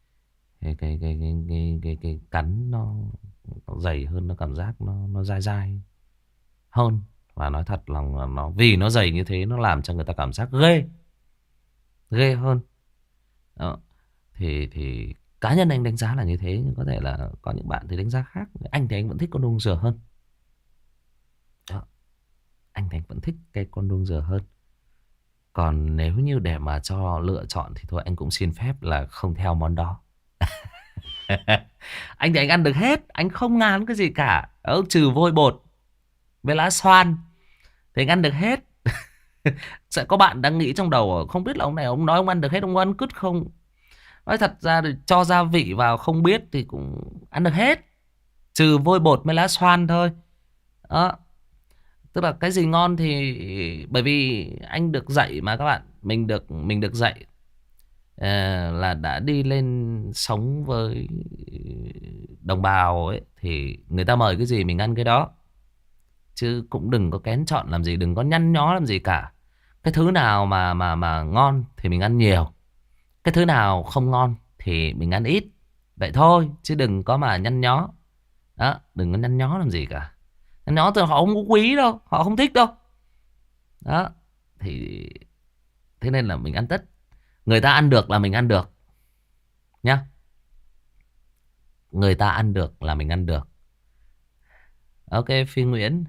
cái cắn nó dày hơn, nó cảm giác nó dai dai hơn. Và nói thật là nó vì nó dày như thế nó làm cho người ta cảm giác ghê hơn đó. Thì Cá nhân anh đánh giá là như thế, nhưng có thể là có những bạn thì đánh giá khác. Anh thì anh vẫn thích con đuông dừa hơn. Đó. Anh thì anh vẫn thích cái con đuông dừa hơn. Còn nếu như để mà cho lựa chọn thì thôi anh cũng xin phép là không theo món đó. Anh thì anh ăn được hết, anh không ngán cái gì cả. Trừ vôi bột với lá xoan thì anh ăn được hết. Sẽ có bạn đang nghĩ trong đầu không biết là ông này ông nói ông ăn được hết, ông có ăn cứt không? Nói thật ra thì cho gia vị vào không biết thì cũng ăn được hết. Trừ vôi bột với lá xoan thôi. Đó. Tức là cái gì ngon thì bởi vì anh được dạy mà các bạn, mình được dạy là đã đi lên sống với đồng bào ấy thì người ta mời cái gì mình ăn cái đó. Chứ cũng đừng có kén chọn làm gì, đừng có nhăn nhó làm gì cả. Cái thứ nào mà ngon thì mình ăn nhiều. Cái thứ nào không ngon thì mình ăn ít. Vậy thôi, chứ đừng có mà nhăn nhó. Đó, đừng có nhăn nhó làm gì cả. Nhăn nhó thì họ không có quý đâu, họ không thích đâu. Đó, thì thế nên là mình ăn tất. Người ta ăn được là mình ăn được nhá. Người ta ăn được là mình ăn được. Ok, Phi Nguyễn.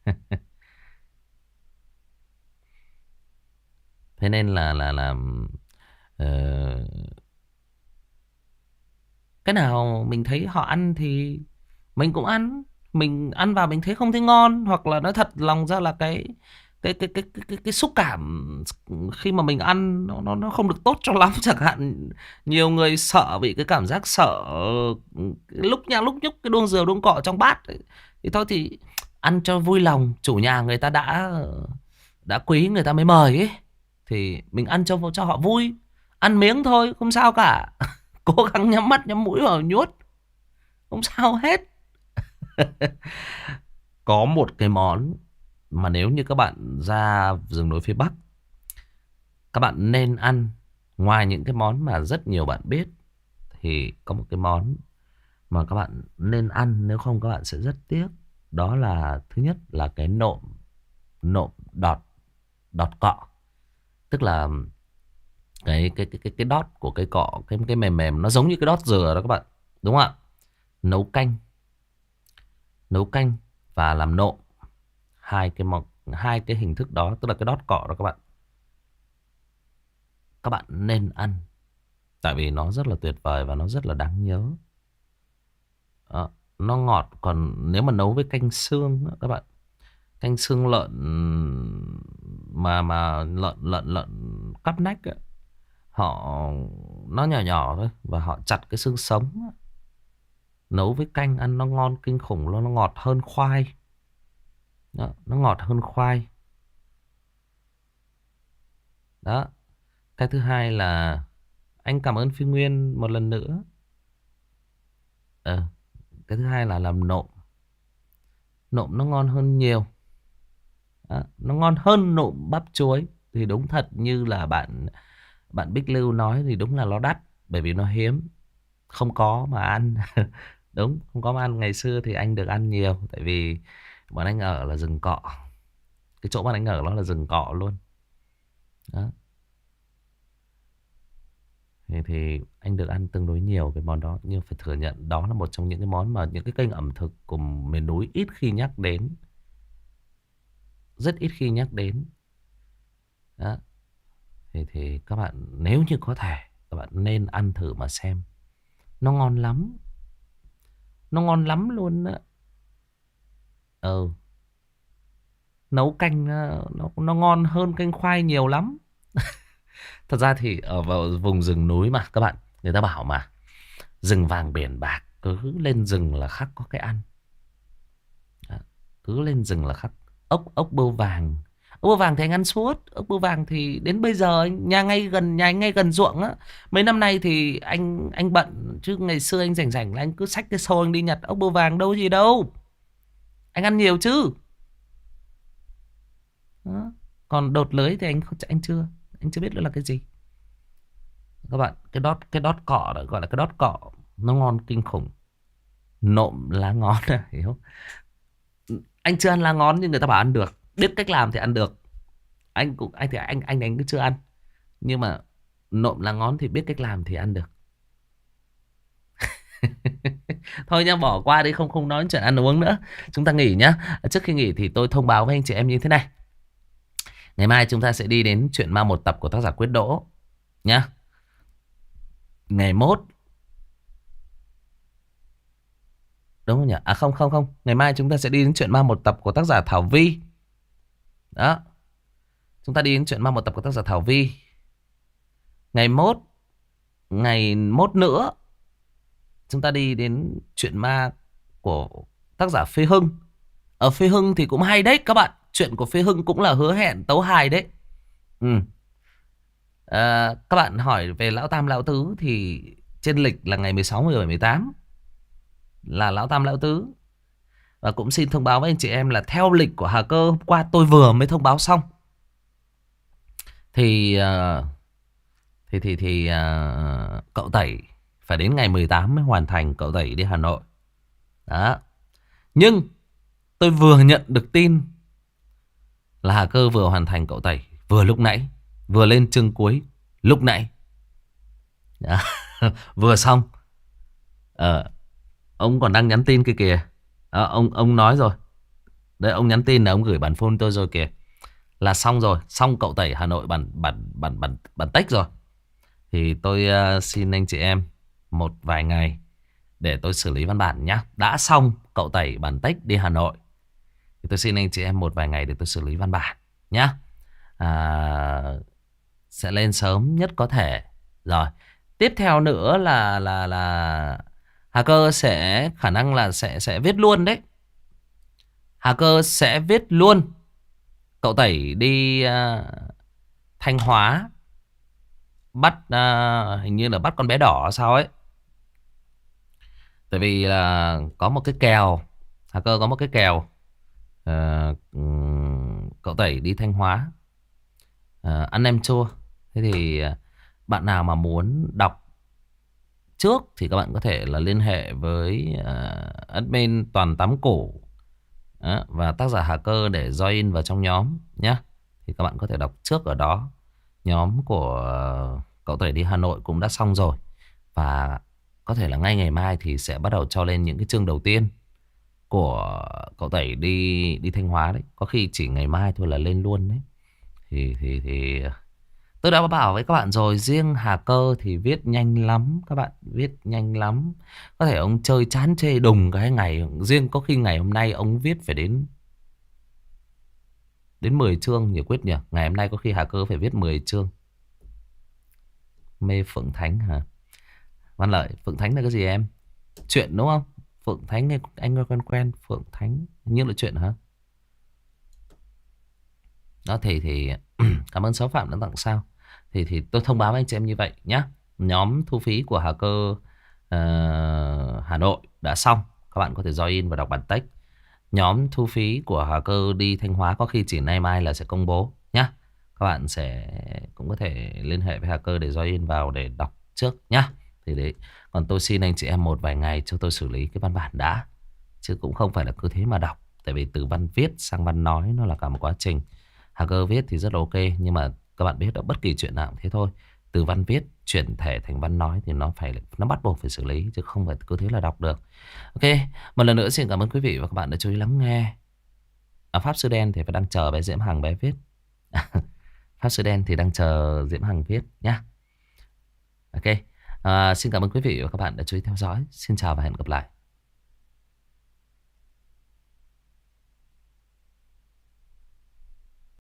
Thế nên là ờ, cái nào mình thấy họ ăn thì mình cũng ăn. Mình ăn vào mình thấy không thấy ngon, hoặc là nói thật lòng ra là cái xúc cảm khi mà mình ăn nó không được tốt cho lắm chẳng hạn. Nhiều người sợ bị cái cảm giác sợ lúc nhang lúc nhúc cái đuông dừa đuông cọ trong bát ấy. Thì thôi thì ăn cho vui lòng, chủ nhà người ta đã quý người ta mới mời ấy, thì mình ăn cho họ vui. Ăn miếng thôi không sao cả. Cố gắng nhắm mắt nhắm mũi vào nhốt, không sao hết. Có một cái món mà nếu như các bạn ra rừng núi phía Bắc, các bạn nên ăn. Ngoài những cái món mà rất nhiều bạn biết, thì có một cái món mà các bạn nên ăn, nếu không các bạn sẽ rất tiếc. Đó là thứ nhất là cái nộm nộm đọt đọt cọ. Tức là cái đót của cây cọ, cái mềm mềm, nó giống như cái đót dừa đó các bạn, đúng không ạ? Nấu canh, nấu canh và làm nộm. Hai cái hình thức đó, tức là cái đót cọ đó các bạn nên ăn, tại vì nó rất là tuyệt vời và nó rất là đáng nhớ. Nó ngọt. Còn nếu mà nấu với canh xương đó, các bạn, canh xương lợn, mà lợn cắp nách á, họ nó nhỏ nhỏ thôi và họ chặt cái xương sống á, nấu với canh ăn nó ngon kinh khủng luôn, nó ngọt hơn khoai. Đó, nó ngọt hơn khoai. Đó. Cái thứ hai là anh cảm ơn Phi Nguyên một lần nữa. Cái thứ hai là làm nộm. Nộm nó ngon hơn nhiều. Đó, nó ngon hơn nộm bắp chuối. Thì đúng thật như là bạn Bích Lưu nói, thì đúng là nó đắt, bởi vì nó hiếm, không có mà ăn. Đúng, không có mà ăn. Ngày xưa thì anh được ăn nhiều, tại vì bọn anh ở là rừng cọ. Cái chỗ bọn anh ở nó là rừng cọ luôn. Đó. Thì anh được ăn tương đối nhiều cái món đó. Nhưng phải thừa nhận đó là một trong những cái món mà những cái kênh ẩm thực của miền núi ít khi nhắc đến. Rất ít khi nhắc đến. Đó. Thì các bạn nếu như có thể, các bạn nên ăn thử mà xem. Nó ngon lắm. Nó ngon lắm luôn á. Nấu canh nó ngon hơn canh khoai nhiều lắm. Thật ra thì ở vào vùng rừng núi mà các bạn, người ta bảo mà rừng vàng biển bạc, cứ lên rừng là khắc có cái ăn. Đó, cứ lên rừng là khắc. Ốc bươu vàng. Ốc bươu vàng thì anh ăn suốt. Ốc bươu vàng thì đến bây giờ nhà anh ngay gần ruộng á. Mấy năm nay thì anh bận, chứ ngày xưa anh rảnh rảnh là anh cứ xách cái xô anh đi nhặt ốc bươu vàng đâu gì đâu. Anh ăn nhiều chứ. Đó. Còn đột lưới thì anh chưa biết nữa là cái gì. Các bạn, cái đót cọ đó gọi là cái đót cọ, nó ngon kinh khủng. Nộm lá ngón à, hiểu. Anh chưa ăn lá ngón nhưng người ta bảo ăn được, biết cách làm thì ăn được. Anh cứ chưa ăn. Nhưng mà nộm lá ngón thì biết cách làm thì ăn được. Thôi nhá, bỏ qua đi, không không nói chuyện ăn uống nữa. Chúng ta nghỉ nhá. Trước khi nghỉ thì tôi thông báo với anh chị em như thế này. Ngày mai chúng ta sẽ đi đến chuyện ma một tập của tác giả Quyết Đỗ nhá. Ngày mốt, đúng không nhỉ? À không không không, ngày mai chúng ta sẽ đi đến chuyện ma một tập của tác giả Thảo Vi. Đó. Chúng ta đi đến chuyện ma một tập của tác giả Thảo Vi. Ngày mốt, ngày mốt nữa chúng ta đi đến chuyện ma của tác giả Phê Hưng. Ở Phê Hưng thì cũng hay đấy các bạn. Chuyện của Phê Hưng cũng là hứa hẹn tấu hài đấy. Ừ. Các bạn hỏi về Lão Tam Lão Tứ thì trên lịch là ngày 16, 17, 18 là Lão Tam Lão Tứ. Và cũng xin thông báo với anh chị em là theo lịch của Hà Cơ hôm qua tôi vừa mới thông báo xong. Thì cậu Tẩy phải đến ngày 18 mới hoàn thành cậu Tẩy đi Hà Nội. Đó. Nhưng tôi vừa nhận được tin là Hà Cơ vừa hoàn thành cậu Tẩy vừa lúc nãy, vừa lên chương cuối lúc nãy. Đó. Vừa xong. Ông còn đang nhắn tin kia kìa. Ông nói rồi. Đấy, ông nhắn tin là ông gửi bản phone tôi rồi kìa. Là xong rồi, xong cậu Tẩy Hà Nội bản tách rồi. Thì tôi xin anh chị em một vài ngày để tôi xử lý văn bản nhá. Đã xong cậu Tẩy bản tách đi Hà Nội thì tôi xin anh chị em một vài ngày để tôi xử lý văn bản nhá. Sẽ lên sớm nhất có thể. Rồi. Tiếp theo nữa là Hà Cơ sẽ khả năng là sẽ viết luôn đấy. Hà Cơ sẽ viết luôn cậu Tẩy đi Thanh Hóa bắt hình như là bắt con bé đỏ sao ấy. Tại vì là có một cái kèo, Hà Cơ có một cái kèo cậu Tẩy đi Thanh Hóa ăn nem chua. Thế thì bạn nào mà muốn đọc trước thì các bạn có thể là liên hệ với admin Toàn Tám Cổ và tác giả Hà Cơ để join vào trong nhóm nhé. Thì các bạn có thể đọc trước ở đó. Nhóm của cậu Tẩy đi Hà Nội cũng đã xong rồi. Và có thể là ngay ngày mai thì sẽ bắt đầu cho lên những cái chương đầu tiên của cậu Tẩy đi Thanh Hóa đấy. Có khi chỉ ngày mai thôi là lên luôn đấy. Thì tôi đã bảo với các bạn rồi, riêng Hà Cơ thì viết nhanh lắm các bạn, viết nhanh lắm. Có thể ông chơi chán chê đùng cái ngày, riêng có khi ngày hôm nay ông viết phải đến 10 chương nhỉ Quyết nhỉ. Ngày hôm nay có khi Hà Cơ phải viết 10 chương. Mê Phượng Thánh hả? Văn Lợi, Phượng Thánh là cái gì em? Chuyện đúng không? Phượng Thánh anh quen Phượng Thánh như là chuyện hả? Đó thì cảm ơn Sáu Phạm đã tặng sao. Thì tôi thông báo với anh chị em như vậy nhé. Nhóm thu phí của Hà Cơ Hà Nội đã xong. Các bạn có thể join và đọc bản text. Nhóm thu phí của Hà Cơ đi Thanh Hóa có khi chỉ nay mai là sẽ công bố nhé. Các bạn cũng có thể liên hệ với Hà Cơ để join vào để đọc trước nhé. Thì đấy. Còn tôi xin anh chị em một vài ngày cho tôi xử lý cái văn bản đã. Chứ cũng không phải là cứ thế mà đọc. Tại vì từ văn viết sang văn nói nó là cả một quá trình. Hà Cơ viết thì rất là ok. Nhưng mà các bạn biết ở bất kỳ chuyện nào cũng thế thôi. Từ văn viết chuyển thể thành văn nói thì nó bắt buộc phải xử lý. Chứ không phải cứ thế là đọc được. Ok. Một lần nữa xin cảm ơn quý vị và các bạn đã chú ý lắng nghe. Pháp Sư Đen thì phải đang chờ bé Diễm Hằng bé viết. Pháp Sư Đen thì đang chờ Diễm Hằng viết nhá. Ok. Xin cảm ơn quý vị và các bạn đã chú ý theo dõi. Xin chào và hẹn gặp lại.